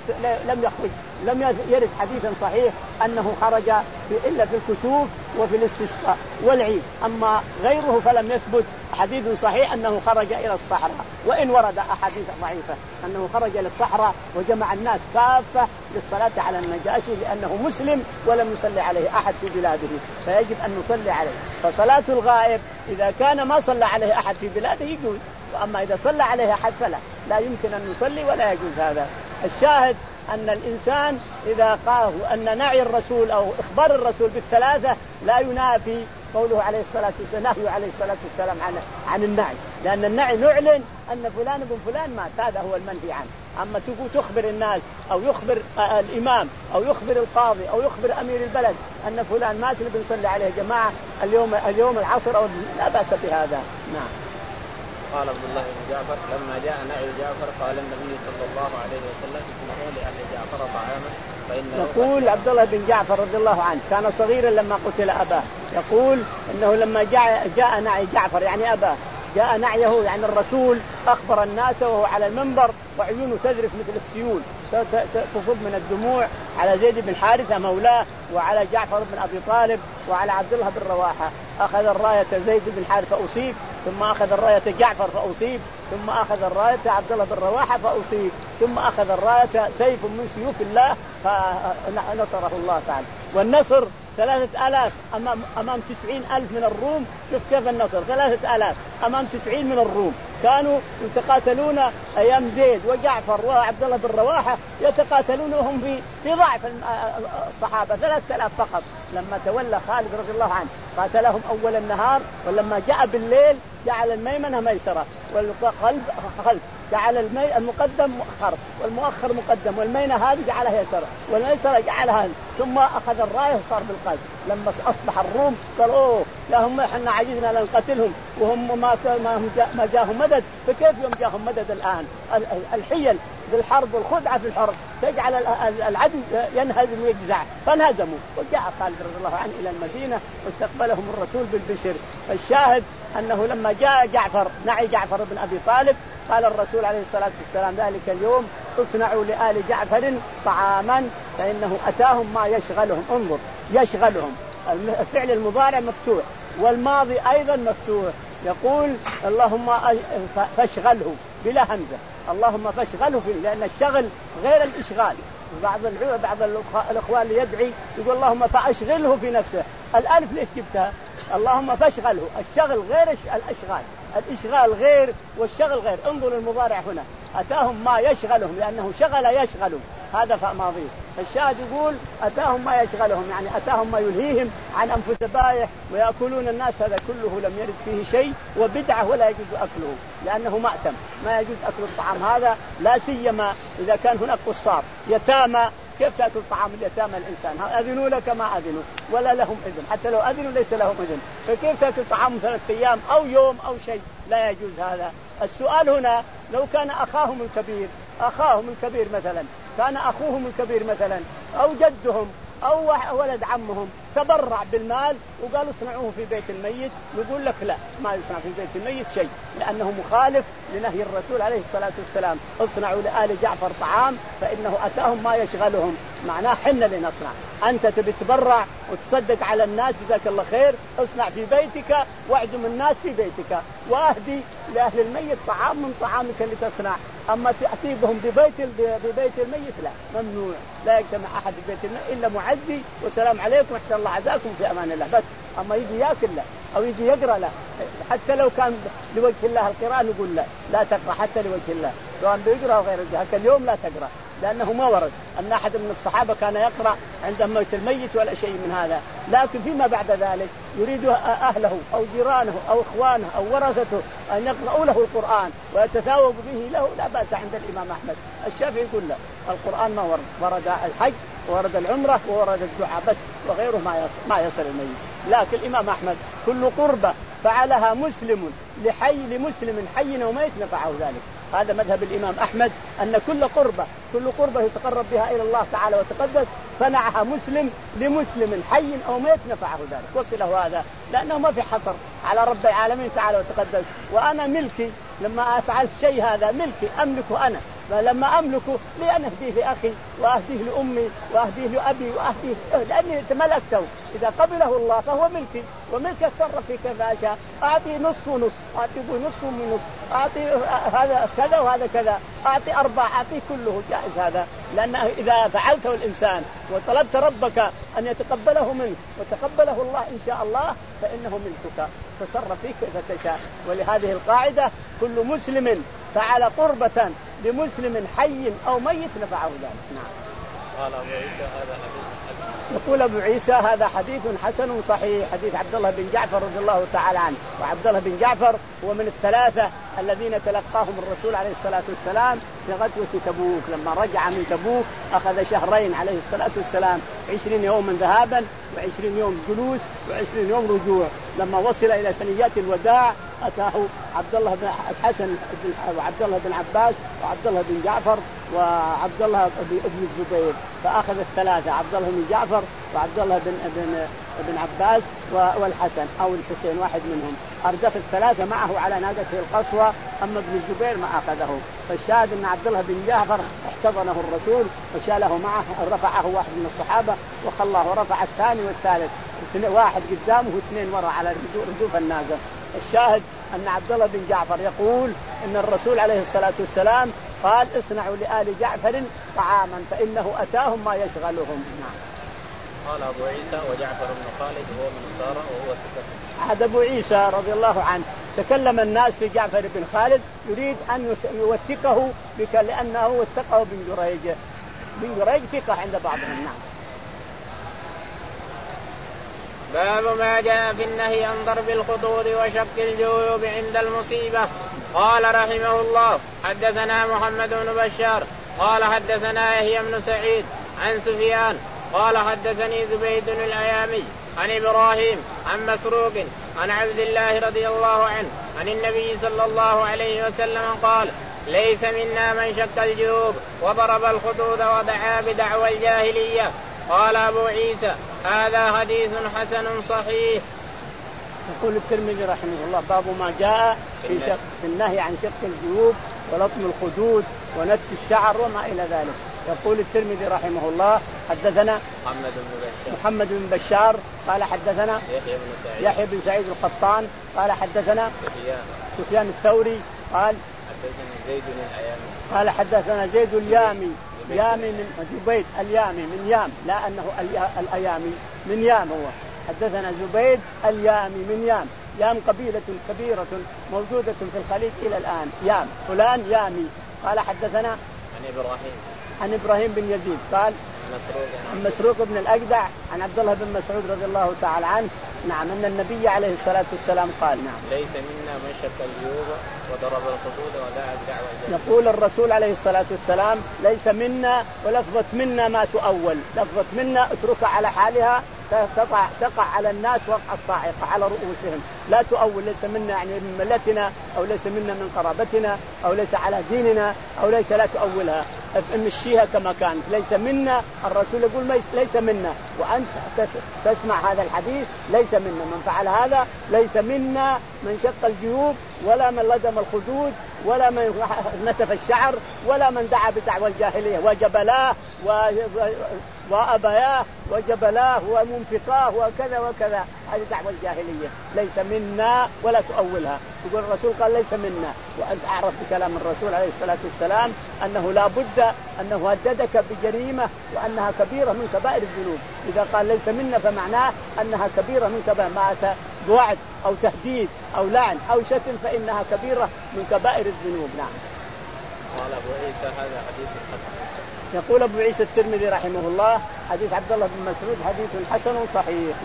لم يخرج، لم يرد حديثا صحيح أنه خرج في إلا في الكسوف وفي الاستسقاء والعيد، أما غيره فلم يثبت حديث صحيح أنه خرج إلى الصحراء، وإن ورد أحاديث ضعيفة أنه خرج إلى الصحراء وجمع الناس كافة للصلاة على النجاشي لأنه مسلم ولم يصلي عليه أحد في بلاده فيجب أن نصلي عليه. فصلاة الغائب إذا كان ما صلى عليه أحد في بلاده يجوز، وأما إذا صلى عليه أحد فلا لا يمكن أن نصلي ولا يجوز هذا. الشاهد أن الإنسان إذا قال أن نعي الرسول أو إخبار الرسول بالثلاثة لا ينافي قوله عليه الصلاة والسلام نهي عليه الصلاة والسلام عن عن النعي، لأن النعي نعلن أن فلان ابن فلان مات، هذا هو المنهي عنه. أما تقول تخبر الناس أو يخبر الإمام أو يخبر القاضي أو يخبر أمير البلد أن فلان مات اللي بنصلي عليه يا جماعة اليوم اليوم العصر أو لا بأس بهذا. نعم. قال عبد الله بن جعفر لما جاء نعي جعفر قال النبي صلى الله عليه وسلم اسمعوا لأهل جعفر طعاما فإنه يقول عبد الله بن جعفر رضي الله عنه كان صغيرا لما قتل أباه، يقول إنه لما جاء جاء نعي جعفر يعني أباه جاء نعيه يعني الرسول أخبر الناس وهو على المنبر وعيونه تذرف مثل السيول تصب من الدموع على زيد بن حارثة مولاه وعلى جعفر بن أبي طالب وعلى عبد الله بن رواحة. أخذ الراية زيد بن حارثة فأصيب، ثم أخذ الراية جعفر فأصيب، ثم أخذ الراية عبد الله بن رواحة فأصيب، ثم أخذ الراية سيف من سيوف الله فنصره الله تعالى. والنصر ثلاثة آلاف أمام أمام تسعين ألف من الروم. شوف كيف النصر، ثلاثة آلاف أمام تسعين من الروم. كانوا يتقاتلون أيام زيد وجعفر وعبد الله بن رواحة يتقاتلون وهم في في ضعف الصحابة ثلاثة آلاف فقط. لما تولى خالد رضي الله عنه قاتلهم أول النهار، ولما جاء بالليل جعل الميمنة ميسرة والقلب خلف، جعل المقدم مؤخر والمؤخر مقدم، والمينة هذه جعلها يسرى والميسرة جعلها، ثم أخذ الراية وصار بالقلب. لما أصبح الروم قالوا أوه لا هم إحنا عجزنا لنقتلهم وهم ما ما جاهم مدد، فكيف يوم جاهم مدد الآن؟ الحيل بالحرب والخدعة في الحرب تجعل العدو ينهزم ويجزع، فانهزموا. وجاء خالد رضي الله عنه إلى المدينة واستقبلهم الرسول بالبشر. الشاهد أنه لما جاء جعفر نعي جعفر بن أبي طالب قال الرسول عليه الصلاة والسلام ذلك اليوم اصنعوا لآل جعفر طعاما فإنه أتاهم ما يشغلهم. انظر يشغلهم، الفعل المضارع مفتوح والماضي أيضا مفتوح. يقول اللهم فاشغله بلا همزة، اللهم فاشغله فيه، لأن الشغل غير الإشغال. بعض بعض الأخوان اللي يدعي يقول اللهم فاشغله في نفسه. الألف ليش جبتها؟ اللهم فاشغله، الشغل غير الإشغال، الإشغال غير والشغل غير. انظر المضارع هنا أتاهم ما يشغلهم، لأنه شغل يشغل، هذا فماضي. الشاهد يقول أتاهم ما يشغلهم، يعني أتاهم ما يلهيهم عن أنفس بايح ويأكلون الناس. هذا كله لم يرد فيه شيء وبدعة ولا يجوز أكله، لأنه مأتم، ما يجوز أكل الطعام هذا، لا سيما إذا كان هناك قصار يتامى. كيف تأكل طعام اليتامى الإنسان؟ أذنوا لك ما أذنوا ولا لهم إذن، حتى لو أذنوا ليس لهم إذن، فكيف تأكل طعام ثلاثة أيام أو يوم أو شيء؟ لا يجوز هذا. السؤال هنا لو كان أخاهم الكبير أخاهم الكبير مثلا كان أخوهم الكبير مثلا أو جدهم أو ولد عمهم تبرع بالمال وقالوا اصنعوه في بيت الميت، نقول لك لا، ما يصنع في بيت الميت شيء، لأنه مخالف لنهي الرسول عليه الصلاة والسلام. اصنعوا لآل جعفر طعام فإنه أتاهم ما يشغلهم، معناه حنا لنصنع. أنت تبي تبرع وتصدق على الناس جزاك الله خير، اصنع في بيتك واعدم الناس في بيتك واهدي لأهل الميت طعام من طعامك اللي تصنع. أما تأتي بهم ببيت ببيت الميت لا، ممنوع، لا يجتمع أحد ببيت الميت إلا معزي وسلام عليكم أحسن الله عزاكم في أمان الله بس. أما يجي يأكل لا، أو يجي يقرأ لا، حتى لو كان لوجه الله القراءة نقول لا، لا تقرأ حتى لوجه الله، سواء بيقرأ أو غير ذلك. اليوم لا تقرأ لأنه ما ورد أن أحد من الصحابة كان يقرأ عند موت الميت ولا شيء من هذا. لكن فيما بعد ذلك يريد أهله أو جيرانه أو إخوانه أو ورثته أن يقرأوا له القرآن ويتثاوب به له، لا بأس عند الإمام أحمد. الشافعي يقول لا، القرآن ما ورد، ورد الحج ورد العمرة ورد الدعاء بس، وغيره ما يصل, ما يصل الميت. لكن الإمام أحمد كل قربة فعلها مسلم لحي لمسلم حي وميت نفعه ذلك. هذا مذهب الإمام أحمد، أن كل قربة كل قربة يتقرب بها إلى الله تعالى وتقدس صنعها مسلم لمسلم حي أو ميت نفعه ذلك. وصله هذا لأنه ما في حصر على رب العالمين تعالى وتقدس. وأنا ملكي لما أفعل شيء هذا ملكي أملكه أنا، فلما أملكه لأن أهديه لأخي وأهديه لأمي وأهديه لأبي وأهديه لأني تملكته. إذا قبله الله فهو ملكي، وملك أتصرف في كيف أشاء، أعطي نص ونص، أعطي نص ونص، أعطي هذا كذا وهذا كذا، أعطي أربع، أعطي كله جائز هذا. لأن إذا فعلته الإنسان وطلبت ربك أن يتقبله منك وتقبله الله إن شاء الله فإنه ملكك، تصرف فيه كيف تشاء. ولهذه القاعدة كل مسلم فعل قربة لمسلم حي أو ميت نفعه ذلك. نعم. قال أبو عيسى هذا حديث حسن. يقول أبو عيسى هذا حديث حسن صحيح، حديث عبد الله بن جعفر رضي الله تعالى عنه. وعبد الله بن جعفر هو من الثلاثة الذين تلقاهم الرسول عليه الصلاة والسلام في غزوة تبوك. لما رجع من تبوك أخذ شهرين عليه الصلاة والسلام، عشرين يوما ذهابا وعشرين يوم جلوس وعشرين يوم رجوع. لما وصل إلى ثنيات الوداع أتاه عبد الله بن الحسن وعبد الله بن عباس وعبد الله بن جعفر وعبد الله بن الزبير، فأخذ الثلاثة عبد الله بن جعفر وعبد الله بن بن ابن عباس والحسن أو الحسين واحد منهم، أردف الثلاثة معه على ناقته القصوى، أما ابن الزبير ما أخذه. فالشاهد أن عبد الله بن جعفر احتضنه الرسول وشاله معه، رفعه واحد من الصحابة وخلاه، ورفع الثاني والثالث، واحد قدامه واثنين وراء على ردوف الناقة. الشاهد أن عبد الله بن جعفر يقول أن الرسول عليه الصلاة والسلام قال اصنعوا لآل جعفر طعاما فإنه أتاهم ما يشغلهم. نعم. قال أبو عيسى وجعفر بن خالد هو من نصارى وهو ثقة. هذا أبو عيسى رضي الله عنه تكلم الناس في جعفر بن خالد يريد أن يوثقه بك لأنه وثقه بن جريج، بن جريج ثقة عند بعضهم. نعم. باب ما جاء في النهي عن ضرب الخدود وشق الجيوب عند المصيبة. قال رحمه الله حدثنا محمد بن بشار قال حدثنا يحيى بن سعيد عن سفيان قال حدثني زبيد الأيامي عن إبراهيم عن مسروق عن عبد الله رضي الله عنه عن النبي صلى الله عليه وسلم قال ليس منا من شق الجيوب وضرب الخدود ودعا بدعوى الجاهلية. قال أبو عيسى هذا حديث حسن صحيح. يقول الترمذي رحمه الله باب ما جاء في, شق في النهي عن شق الجيوب ولطم الخدود ونتف الشعر وما إلى ذلك. يقول الترمذي رحمه الله حدثنا محمد بن بشار, محمد بن بشار قال حدثنا يحيى بن سعيد, يحيى بن سعيد القطان قال حدثنا سفيان, سفيان الثوري قال حدثنا زيد الأيامي قال حدثنا زيد اليامي يامي من زبيد اليامي من يام لا أنه الأيامي من يام هو حدثنا زبيد اليامي من يام. يام قبيلة كبيرة موجودة في الخليج إلى الآن يام فلان يامي. قال حدثنا عن إبراهيم عن إبراهيم بن يزيد قال مسروق عن مسروق بن الأجدع عن عبد الله بن مسعود رضي الله تعالى عنه نعم أن النبي عليه الصلاة والسلام قال نعم ليس منا من شق الجيوب وضرب الخدود ودعا بدعوى الجاهلية. يقول الرسول عليه الصلاة والسلام ليس منا ولفظة منا ما تؤول، لفظة منا اتركها على حالها تقع تقع على الناس وقع الصاعقة على رؤوسهم، لا تؤول ليس منا يعني من ملتنا أو ليس منا من قرابتنا أو ليس على ديننا أو ليس لا تؤولها نمشيها كما كانت. ليس منا الرسول يقول ليس منا وأنت تسمع هذا الحديث ليس منا من فعل هذا ليس منا من شق الجيوب ولا من لدم الخدود ولا من نتف الشعر ولا من دعا بدعوى الجاهلية وجبلاه وأبياه وجبلاه ومنفقاه وكذا وكذا، هذه دعوى الجاهلية ليس منا ولا تؤولها. يقول الرسول قال ليس منا وأنت أعرف بكلام الرسول عليه الصلاة والسلام أنه لا بد أنه هددك بجريمة وأنها كبيرة من كبائر الذنوب. إذا قال ليس منا فمعناه أنها كبيرة من كبائر ما وعد أو تهديد أو لعن أو شتم فإنها كبيرة من كبائر الذنوب. نعم. قال أبو عيسى هذا حديث حسن. يقول أبو عيسى الترمذي رحمه الله حديث عبد الله بن مسعود حديث حسن صحيح.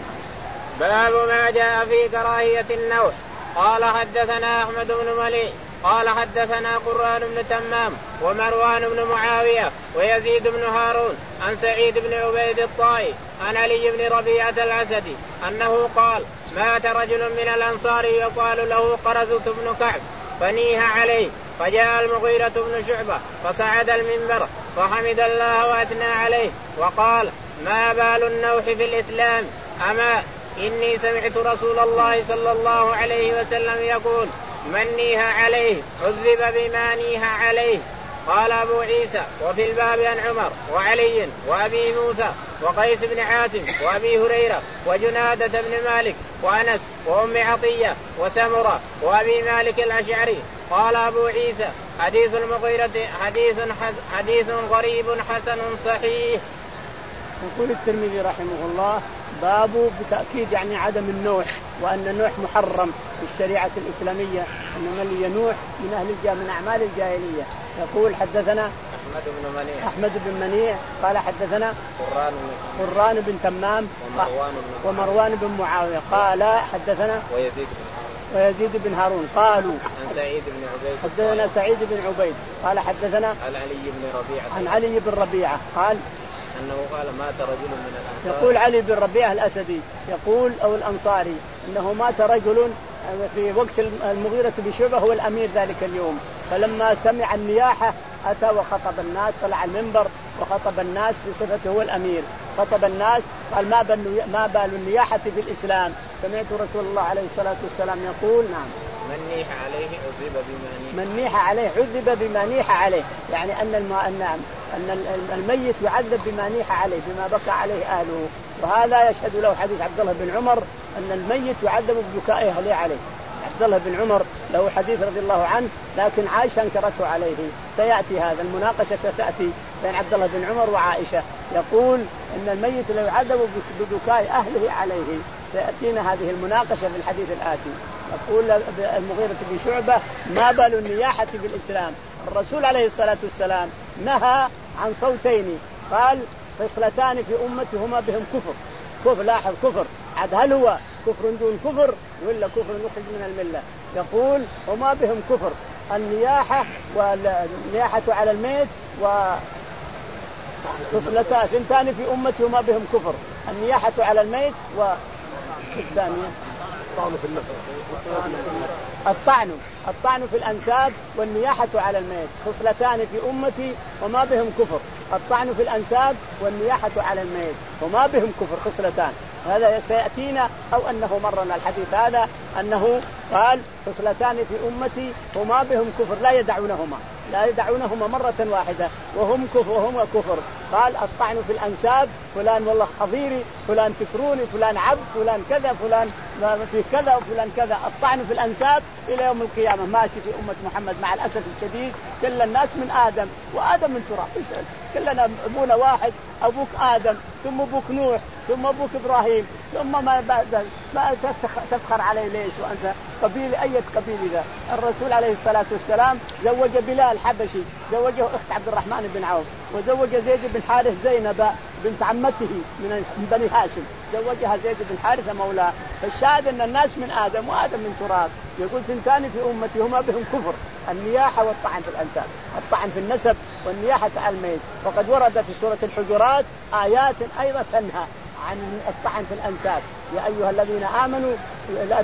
باب ما جاء في كراهية النوح. قال حدثنا أحمد بن مليء قال حدثنا قران بن تمام ومروان بن معاوية ويزيد بن هارون عن سعيد بن عبيد الطائي عن علي بن ربيعة الأسدي أنه قال مات رجل من الأنصار يقال له قرزة بن كعب فنيه عليه فجاء المغيرة بن شعبة فصعد المنبر فحمد الله وأثنى عليه وقال ما بال النوح في الإسلام أما إني سمعت رسول الله صلى الله عليه وسلم يقول من نيه عليه عذب بما نيه عليه. قال أبو عيسى وفي الباب عن عمر وعلي وأبي موسى وقيس بن عاصم وأبي هريرة وجنادة بن مالك وأنس وأم عطية وسمرة وأبي مالك الأشعري. قال أبو عيسى حديث المغيرة حديث, حديث غريب حسن صحيح. يقول الترمذي رحمه الله باب بتأكيد يعني عدم النوح وأن النوح محرم في الشريعة الإسلامية إنما اللي ينوح من أهل الجاه من أعمال الجاهلية. يقول حدثنا أحمد بن منيع أحمد بن منيع قال حدثنا قران قران بن تمام ومروان بن, ومروان بن معاوية قال حدثنا ويزيد بن ويزيد بن هارون قالوا عن سعيد بن عبيد حدثنا سعيد بن عبيد قال حدثنا عن علي بن ربيعة عن علي بن ربيعة قال أنه قال مات رجل من الأنصار. يقول علي بن ربيعة الأسدي يقول أو الأنصاري أنه مات رجل في وقت المغيرة بشعبة هو الأمير ذلك اليوم فلما سمع النياحة أتى وخطب الناس طلع المنبر وخطب الناس بصفته هو الأمير خطب الناس قال ما بال ما بال النياحة في الإسلام. سمعت رسول الله عليه الصلاة والسلام يقول نعم من نيح عليه عذب بما نيح من نيح عليه عذب بما نيح عليه، يعني أن الم... أن أن الميت يعذب بما نيح عليه بما بكى عليه أهله. وهذا يشهد له حديث عبد الله بن عمر أن الميت يعذب ببكاء أهله عليه. عبد الله بن عمر له حديث رضي الله عنه، لكن عائشة انكرته عليه. سيأتي هذا المناقشة ستأتي بين عبد الله بن عمر وعائشة. يقول أن الميت لا يعذب ببكاء أهله عليه. سيأتينا هذه المناقشة في الحديث الآتي. يقول المغيرة بن شعبة ما بال النياحة بالإسلام. الرسول عليه الصلاة والسلام نهى عن صوتين، قال خصلتان في أمتي هما بهم كفر. كفر لاحظ كفر، عاد هل هو كفر دون كفر ولا كفر يخرج من الملة؟ يقول هما بهم كفر، النياحة والنياحة على الميت وخصلتان ثنتان في أمتي هما بهم كفر، النياحة على الميت والثانية الطعن الطعن في الأنساب والنياحة على الميت. خصلتان في أمتي وما بهم كفر، الطعن في الأنساب والنياحة على الميت وما بهم كفر خصلتان. هذا سيأتينا أو أنه مرنا الحديث هذا أنه قال خصلتان في أمتي وما بهم كفر لا يدعونهما لا يدعونهما مرة واحدة وهم كفر وهم كفر. قال الطعن في الأنساب، فلان والله خضيري، فلان فكروني، فلان عبد، فلان كذا، فلان في كذا وفلان كذا. الطعن في الأنساب إلى يوم القيامة ماشي في أمة محمد مع الأسف الشديد. كل الناس من آدم وآدم من تراب، كلنا أبونا واحد، أبوك آدم ثم أبوك نوح ثم أبوك إبراهيم ثم ما بعد ما تفخر عليه ليش وأنت قبيل أية قبيل ذا. الرسول عليه الصلاة والسلام زوج بلال حبشي، زوجه أخت عبد الرحمن بن عوف، وزوج زيد بن حارث زينب بنت عمته من بني هاشم، زوجها زيد بن حارث مولاه. فالشاهد أن الناس من آدم وآدم من تراب. يقول ثنتان في أمتي هما بهم كفر، النياحة والطعن في الأنساب، الطعن في النسب والنياحة على الميت. وقد ورد في سورة الحجرات آيات أيضا تنهى عن الطعن في الأنساب. يا أيها الذين آمنوا لا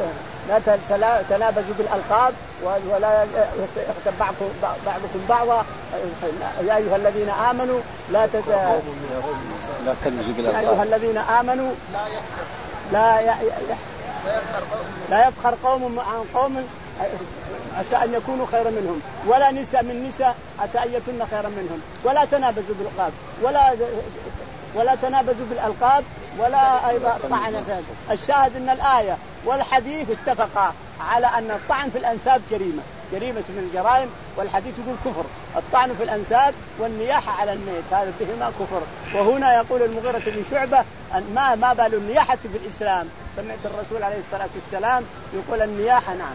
لا لا تنابزوا بالألقاب ولا يغتب بعضكم بعضا. يا أيها الذين آمنوا لا لا تنابزوا بالألقاب. يا أيها الذين آمنوا لا لا لا يفخر قوم عن قوم عسى أن يكونوا خيرا منهم، ولا نساء من نساء عسى أن يكون خيرا منهم، ولا تنابزوا بالألقاب ولا ولا تنابزوا بالألقاب ولا أيضا طعن. الشاهد أن الآية والحديث اتفقا على أن الطعن في الأنساب جريمة جريمة من الجرائم، والحديث يقول كفر. الطعن في الأنساب والنياحة على الميت هذا بهما كفر. وهنا يقول المغيرة بن شعبة أن ما ما بال النياحة في الإسلام. سمعت الرسول عليه الصلاة والسلام يقول النياحة نعم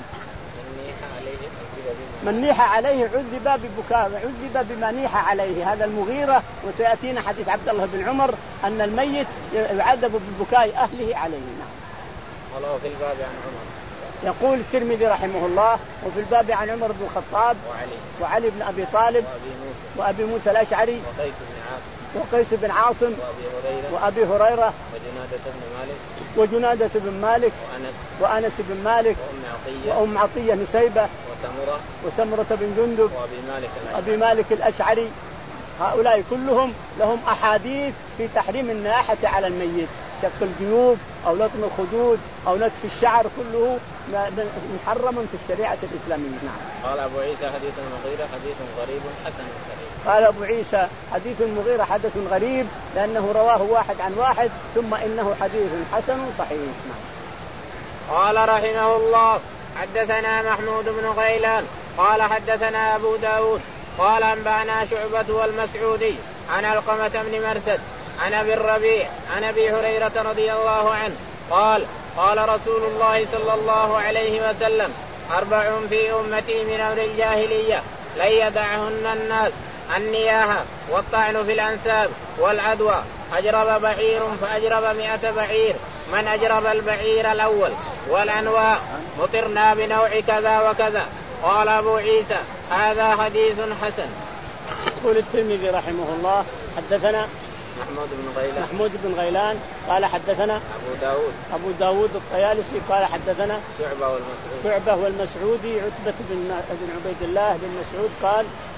من نيح عليه عذب ببكاء عذب بما نيح عليه. هذا المغيرة. وسيأتينا حديث عبد الله بن عمر أن الميت يعذب ببكاء أهله عليه. نعم. والله في الباب عن عمر. يقول الترمذي رحمه الله وفي الباب عن عمر بن الخطاب وعلي وعلي بن أبي طالب وأبي موسى, وأبي موسى الأشعري وقيس بن عاصم وقيس بن عاصم وأبي هريرة, وأبي هريرة وجنادة بن مالك وجنادة بن مالك وأنس, وأنس بن مالك وأم عطية, وأم عطية نسيبة وسمرة, وسمرة بن جندب وأبي مالك الأشعري, أبي مالك الأشعري. هؤلاء كلهم لهم أحاديث في تحريم النياحة على الميت، شق الجيوب أو لطم الخدود أو نتف الشعر كله محرم في الشريعة الإسلامية. نعم. قال أبو عيسى حديث المغيرة حديث غريب حسن صحيح. قال أبو عيسى حديث المغيرة حدث غريب لأنه رواه واحد عن واحد ثم إنه حديث حسن صحيح. نعم. قال رحمه الله حدثنا محمود بن غيلان قال حدثنا أبو داود قال أنبأنا شعبة والمسعودي عن علقمة بن مرثد عن أبي الربيع عن أبي هريرة رضي الله عنه قال قال رسول الله صلى الله عليه وسلم أربع في أمتي من أمر الجاهلية لن يدعهن الناس: النياحة والطعن في الأنساب والعدوى. أجرب بعير فأجرب مئة بعير من أجرب البعير الأول والأنواع مطرنا بنوع كذا وكذا. قال أبو عيسى هذا حديث حسن. يقول الترمذي رحمه الله حدثنا محمود بن غيلان محمود بن غيلان قال حدثنا أبو داود أبو داود الطيالسي قال حدثنا شعبة والمسعودي شعبة والمسعودي عتبة بن بن عبيد الله بن مسعود قال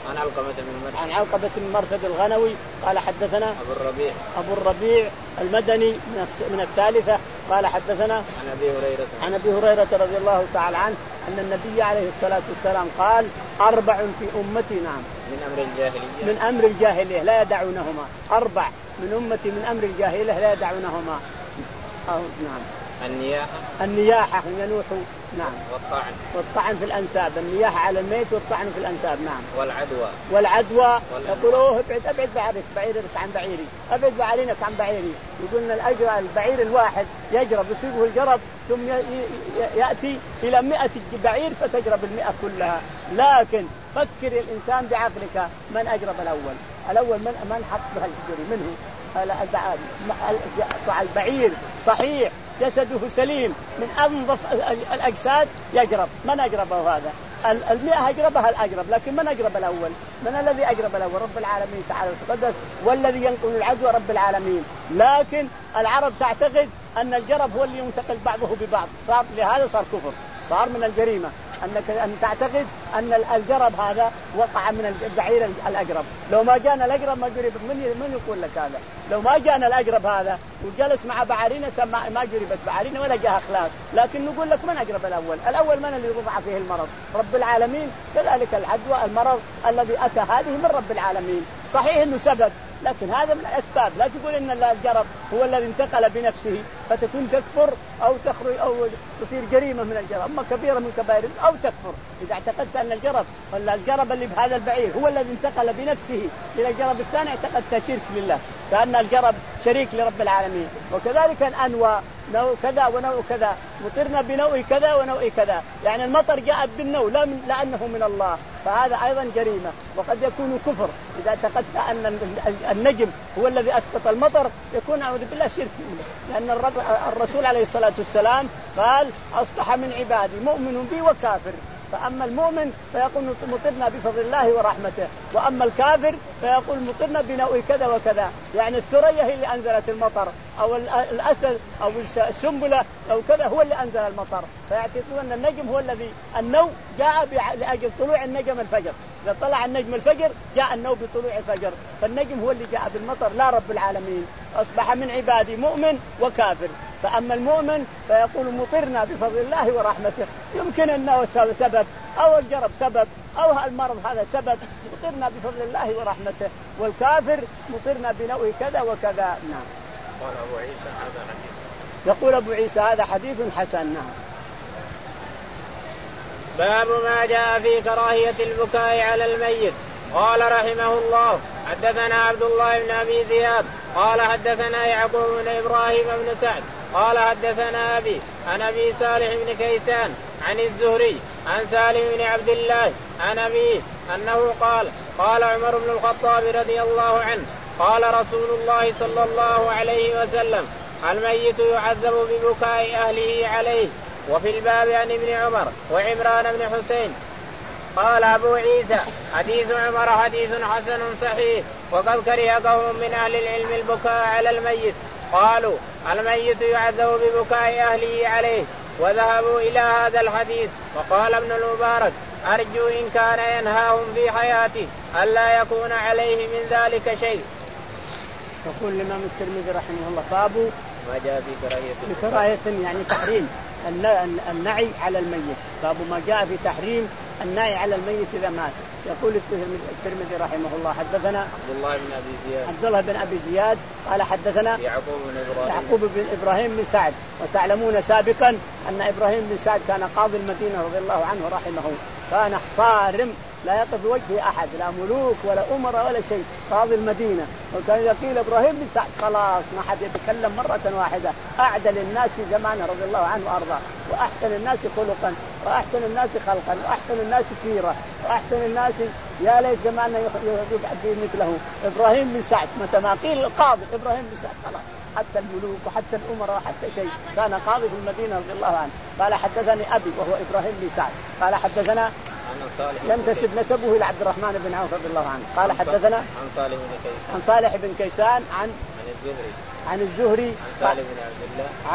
عن علقمة بن مرثد عن علقمة بن مرثد الغنوي قال حدثنا أبو الربيع أبو الربيع المدني من الثالثة قال حدثنا عن أبي هريرة عن أبي هريرة رضي الله تعالى عنه أن النبي عليه الصلاة والسلام قال أربع في أمتي نعم من أمر الجاهلية من أمر الجاهلية لا يدعونهما أربع من أمتي من أمر الجاهلية لا يدعونهما أو نعم النياحة النياحة ينوح نعم والطعن والطعن في الأنساب النياحة على الميت والطعن في الأنساب نعم والعدوى والعدوى يقولوه ابعد ابعد بعرف بعير بس عن بعيري ابعد بعرينك عن بعيري يقولنا الأجر البعير الواحد يجرب يصيبه الجرب ثم يأتي إلى مئة بعير فتجرب المئة كلها. لكن فكر الإنسان بعقلك من أجرب الأول الأول من من حط بها الجري منه البعير صحيح جسده سليم من أنظف الأجساد يجرب من أجربه هذا المئة أجربها الأجرب لكن من أجرب الأول من الذي أجرب الأول رب العالمين تعالى وتقدس والذي ينقل العدوى رب العالمين. لكن العرب تعتقد أن الجرب هو اللي ينتقل بعضه ببعض صار لهذا صار كفر صار من الجريمة أنك أن تعتقد أن الجرب هذا وقع من البعير الأجرب. لو ما جانا الأجرب ما جرب من من يقول لك هذا لو ما جانا الأجرب هذا وجلس مع بعارينا ما ما جربت بعارينا ولا جاء أخلاق. لكن نقول لك من أجرب الأول الأول من اللي وضع فيه المرض رب العالمين. كذلك العدوى المرض الذي أتى هذه من رب العالمين صحيح إنه سبب لكن هذا من الأسباب. لا تقول إن الجرب هو الذي انتقل بنفسه فتكون تكفر أو تخرج أو تصير جريمة من الجرب أما كبيرة من كبائر أو تكفر إذا اعتقدت أن الجرب ولا الجرب اللي بهذا البعير هو الذي انتقل بنفسه إلى الجرب الثاني اعتقدت شرك لله كأن الجرب شريك لرب العالمين. وكذلك الأنواع نوع كذا ونوع كذا مطرنا بنوع كذا ونوع كذا يعني المطر جاء بالنوع لا من لأنه من الله فهذا أيضا جريمة وقد يكون كفر إذا اعتقدت أن النجم هو الذي أسقط المطر يكون أعوذ بالله شرك لأن الرسول عليه الصلاة والسلام قال أصبح من عبادي مؤمن بي وكافر فأما المؤمن فيقول مطرنا بفضل الله ورحمته وأما الكافر فيقول مطرنا بنوع كذا وكذا يعني الثريا هي اللي أنزلت المطر أو الأسد أو السنبلة أو كذا هو اللي أنزل المطر فيعتقدون أن النجم هو الذي النوع جاء لأجل طلوع النجم الفجر إذا طلع النجم الفجر جاء النوع بطلوع الفجر فالنجم هو اللي جاء بالمطر لا رب العالمين. أصبح من عبادي مؤمن وكافر فأما المؤمن فيقول مطرنا بفضل الله ورحمته يمكن أنه سبب أو الجرب سبب أو المرض هذا سبب مطرنا بفضل الله ورحمته والكافر مطرنا بنوع كذا وكذا. نعم. قال أبو عيسى هذا حديث يقول أبو عيسى هذا حديث حسن. نعم. باب ما جاء في كراهية البكاء على الميت. قال رحمه الله حدثنا عبد الله بن أبي زياد قال حدثنا يعقوب بن إبراهيم بن سعد قال حدثنا أبي عن أبي صالح بن كيسان عن الزهري عن سالم بن عبد الله عن أبيه أنه قال قال عمر بن الخطاب رضي الله عنه قال رسول الله صلى الله عليه وسلم الميت يعذب ببكاء أهله عليه. وفي الباب عن ابن عمر وعمران بن حسين. قال أبو عيسى حديث عمر حديث حسن صحيح وقد كره قوم من أهل العلم البكاء على الميت قالوا الميت يعذب ببكاء أهله عليه وذهبوا إلى هذا الحديث. وقال ابن المبارك أرجو إن كان ينهاهم في حياته ألا يكون عليه من ذلك شيء. يقول الإمام الترمذي رحمه الله باب ما جاء في كراهية بكراهية يعني تحريم النعي على الميت باب ما جاء في تحريم النعي على الميت إذا مات. يقول الترمذي رحمه الله حدثنا عبد الله بن أبي زياد عبد الله بن أبي زياد قال حدثنا يعقوب بن إبراهيم يعقوب بن إبراهيم بن سعد. وتعلمون سابقا أن إبراهيم بن سعد كان قاضي المدينة رضي الله عنه رحمه كان صارم لا يقف بوجه أحد لا ملوك ولا أمراء ولا شيء قاضي المدينة. وكان يقول إبراهيم بن سعد خلاص ما حد يتكلم مرة واحدة أعدل الناس في زمانه رضي الله عنه وأرضاه وأحسن الناس خلقا وأحسن الناس خلقا وأحسن الناس سيرة وأحسن الناس يا ليت زماننا يبعد مثله إبراهيم بن سعد. متى ما قيل القاضي إبراهيم بن سعد خلاص حتى الملوك وحتى الأمراء وحتى شيء كان قاضي في المدينة رضي الله عنه. قال حدثني أبي وهو إبراهيم بن سعد قال حدثنا ينتسب نسبه إلى عبد الرحمن بن عوف رضي الله عنه قال حدثنا عن صالح بن كيسان عن صالح بن كيسان عن عن الزهري عن الزهري عن سالم بن عبد الله عن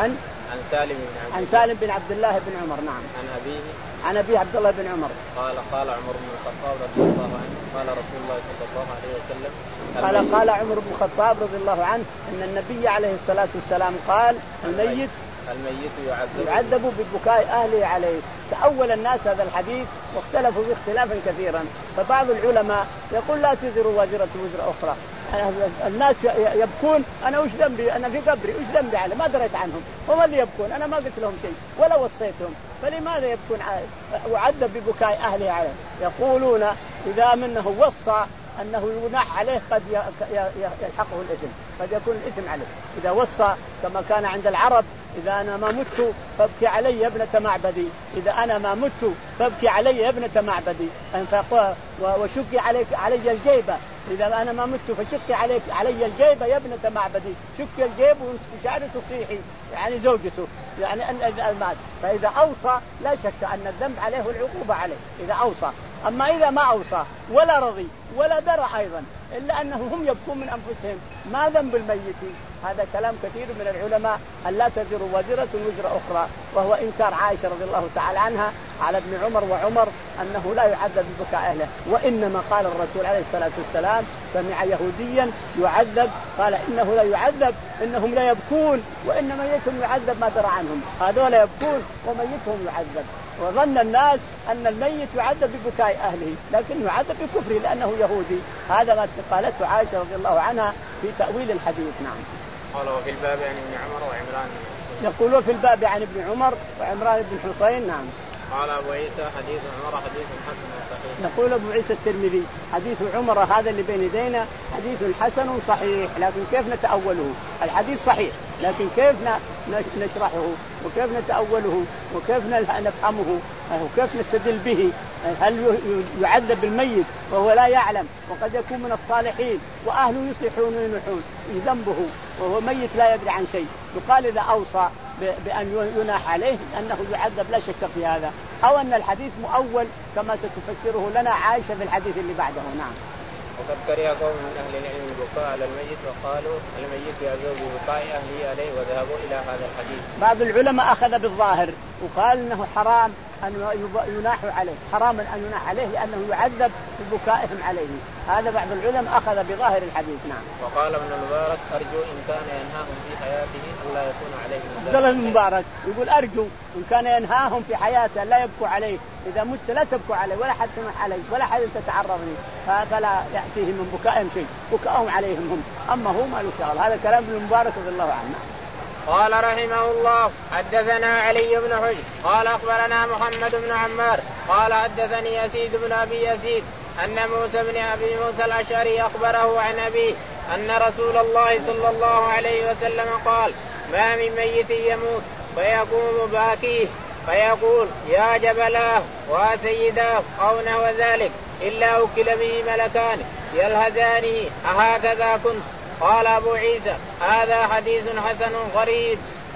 عن سالم بن عبد عن سالم بن عبد الله بن عمر. نعم. عن أبيه عن أبيه عبد الله بن عمر قال قال عمر بن الخطاب رضي الله عنه قال رسول الله صلى الله عليه وسلم قال قال عمر بن الخطاب رضي الله عنه أن النبي عليه الصلاة والسلام قال الميت الميت يعذب, يعذب ببكاء أهله عليه. تأول الناس هذا الحديث واختلفوا فيه اختلافا كثيرا، فبعض العلماء يقول لا تزر وازرة وزر أخرى. الناس يبكون، أنا وش ذنبي؟ أنا في قبري وش ذنبي عليه؟ ما دريت عنهم، هم اللي يبكون، أنا ما قلت لهم شيء ولا وصيتهم، فلماذا يبكون؟ وعذب ببكاء أهله عليه. يقولون إذا منه وصى أنه يناح عليه قد يلحقه الإثم، قد يكون الإثم عليه إذا وصى، كما كان عند العرب إذا أنا ما مت فابكي علي يا ابنة معبدي، إذا أنا ما مت فابكي علي يا ابنة معبدي، وشقي عليك علي الجيبة، إذا أنا ما مت فشقي عليك علي الجيبة يا ابنة معبدي، شقي الجيب وشعرت تصيحي، يعني زوجته، يعني أن المال. فإذا أوصى لا شك أن الذنب عليه والعقوبة عليه إذا أوصى. أما إذا ما أوصى ولا رضي ولا درى أيضا إلا أنه هم يبكون من أنفسهم، ما ذنب الميت؟ هذا كلام كثير من العلماء أن لا تزر وزرة وزر أخرى، وهو إنكار عائشة رضي الله تعالى عنها على ابن عمر وعمر أنه لا يعذب ببكاء أهله، وإنما قال الرسول عليه الصلاة والسلام سمع يهوديا يعذب قال إنه لا يعذب، إنهم لا يبكون وإن ميتهم يعذب ما درى عنهم، هذول يبكون وميتهم يعذب. وظن الناس أن الميت يعذب ببكاء أهله، لكن يعذب بكفره لأنه يهودي. هذا ما قالته عائشة رضي الله عنها في تأويل الحديث. نعم. قال وفي الباب عن ابن عمر وعمران. يقول في الباب عن ابن عمر وعمران بن حسين. نعم. قال أبو عيسى حديث عمر حديث حسن صحيح. يقول أبو عيسى الترمذي حديث عمر هذا اللي بين يدينا حديث حسن صحيح، لكن كيف نتأوله؟ الحديث صحيح لكن كيف نشرحه وكيف نتأوله وكيف نفهمه وكيف نستدل به؟ هل يعذب الميت وهو لا يعلم وقد يكون من الصالحين وأهله يصلحون وينحون ذنبه وهو ميت لا يدري عن شيء، يقال إذا أوصى بأن يناح عليه أنه يعذب لا شك في هذا، أو أن الحديث مؤول كما ستفسره لنا عائشة في الحديث اللي بعده. نعم. وقد كره قوم من أهل العلم البكاء على الميت وقالوا الميت يعذب ببكاء أهله عليه وذهبوا إلى هذا الحديث. بعض العلماء أخذ بالظاهر وقال إنه حرام أن يناح عليه، حرام أن يناح عليه لأنه يعذب ببكائهم عليه، هذا بعض العلماء أخذ بظاهر الحديث. نعم. وقال ابن المبارك أرجو إن كان ينهاهم في حياته ألا يكون عليهم. عبد الله بن المبارك يقول أرجو إن كان ينهاهم في حياته لا يبكوا عليه، إذا مت لا تبكوا عليه ولا حد تنح عليه ولا حد تتعرضني، فلا يأتيهم من بكائهم شيء، بكائهم عليهم هم، أما هو ما له شغل. هذا كلام ابن المبارك رضي الله عنه. قال رحمه الله حدثنا علي بن حجر قال أخبرنا محمد بن عمار قال حدثني يزيد بن أبي يزيد أن موسى بن أبي موسى الأشعري أخبره عن أبيه أن رسول الله صلى الله عليه وسلم قال ما من ميت يموت فيقوم باكيه فيقول يا جبلاه وسيداه أو نحو ذلك إلا أوكل به ملكان يلهزانه أهكذا كنت. قال أبو عيسى هذا حديث حسن غريب.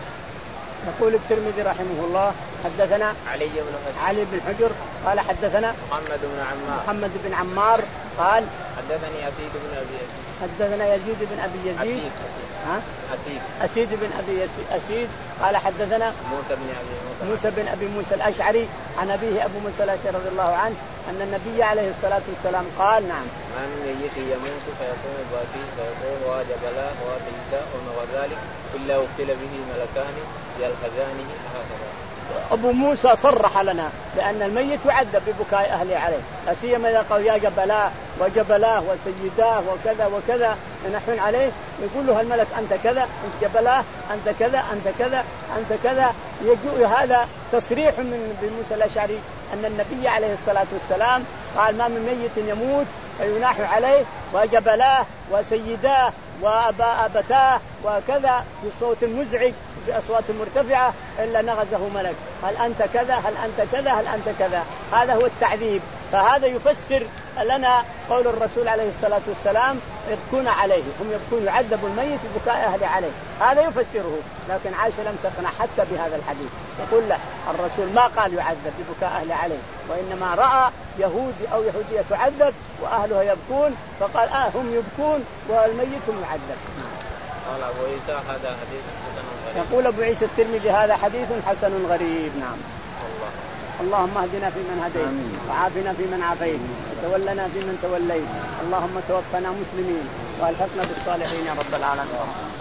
يقول الترمذي رحمه الله حدثنا علي بن حجر علي بن حجر قال حدثنا محمد بن عمار محمد بن عمار قال حدثني أسيد بن أبي يزيد حدثنا يزيد بن أبي يزيد أسيد ها أسيد أسيد بن أبي أسيد قال حدثنا موسى بن أبي موسى موسى بن أبي موسى الأشعري عن أبيه أبو موسى الأشعري رضي الله عنه أن النبي عليه الصلاة والسلام قال نعم ما من ميت يموت فيقوم باكيه فيقول وجبلاه وسيداه ونحو ذلك إلا وكل به ملكان يلهزانه هكذا. أبو موسى صرح لنا بأن الميت يعذب ببكاء أهله عليه، لا سيما إذا قال يا جبلاه وجبلاه وسيداه وكذا وكذا ينحون عليه، يقول له الملك أنت كذا أنت جبلاه أنت كذا أنت كذا أنت كذا. يجوء هذا تصريح من ابن موسى الأشعري أن النبي عليه الصلاة والسلام قال ما من ميت يموت فيناح عليه وجبلاه وسيداه وأبتاه وكذا بصوت مزعج بأصوات مرتفعة إلا نغزه ملك هل أنت كذا هل أنت كذا هل أنت كذا. هذا هو التعذيب. فهذا يفسر لنا قول الرسول عليه الصلاة والسلام يبكون عليه، هم يبكون يعذب الميت ببكاء أهله عليه، هذا يفسره. لكن عائشة لم تقنع حتى بهذا الحديث، يقول لا الرسول ما قال يعذب ببكاء أهله عليه، وإنما رأى يهودي أو يهودية تعذب وأهلها يبكون فقال آه هم يبكون والميت يعذب. قال أبو عيسى هذا حديث حسن غريب. يقول أبو عيسى الترمذي هذا حديث حسن غريب. نعم. الله. اللهم اهدنا فيمن هديت وعافنا فيمن عافيت وتولنا فيمن توليت اللهم توفنا مسلمين والحقنا بالصالحين يا رب العالمين.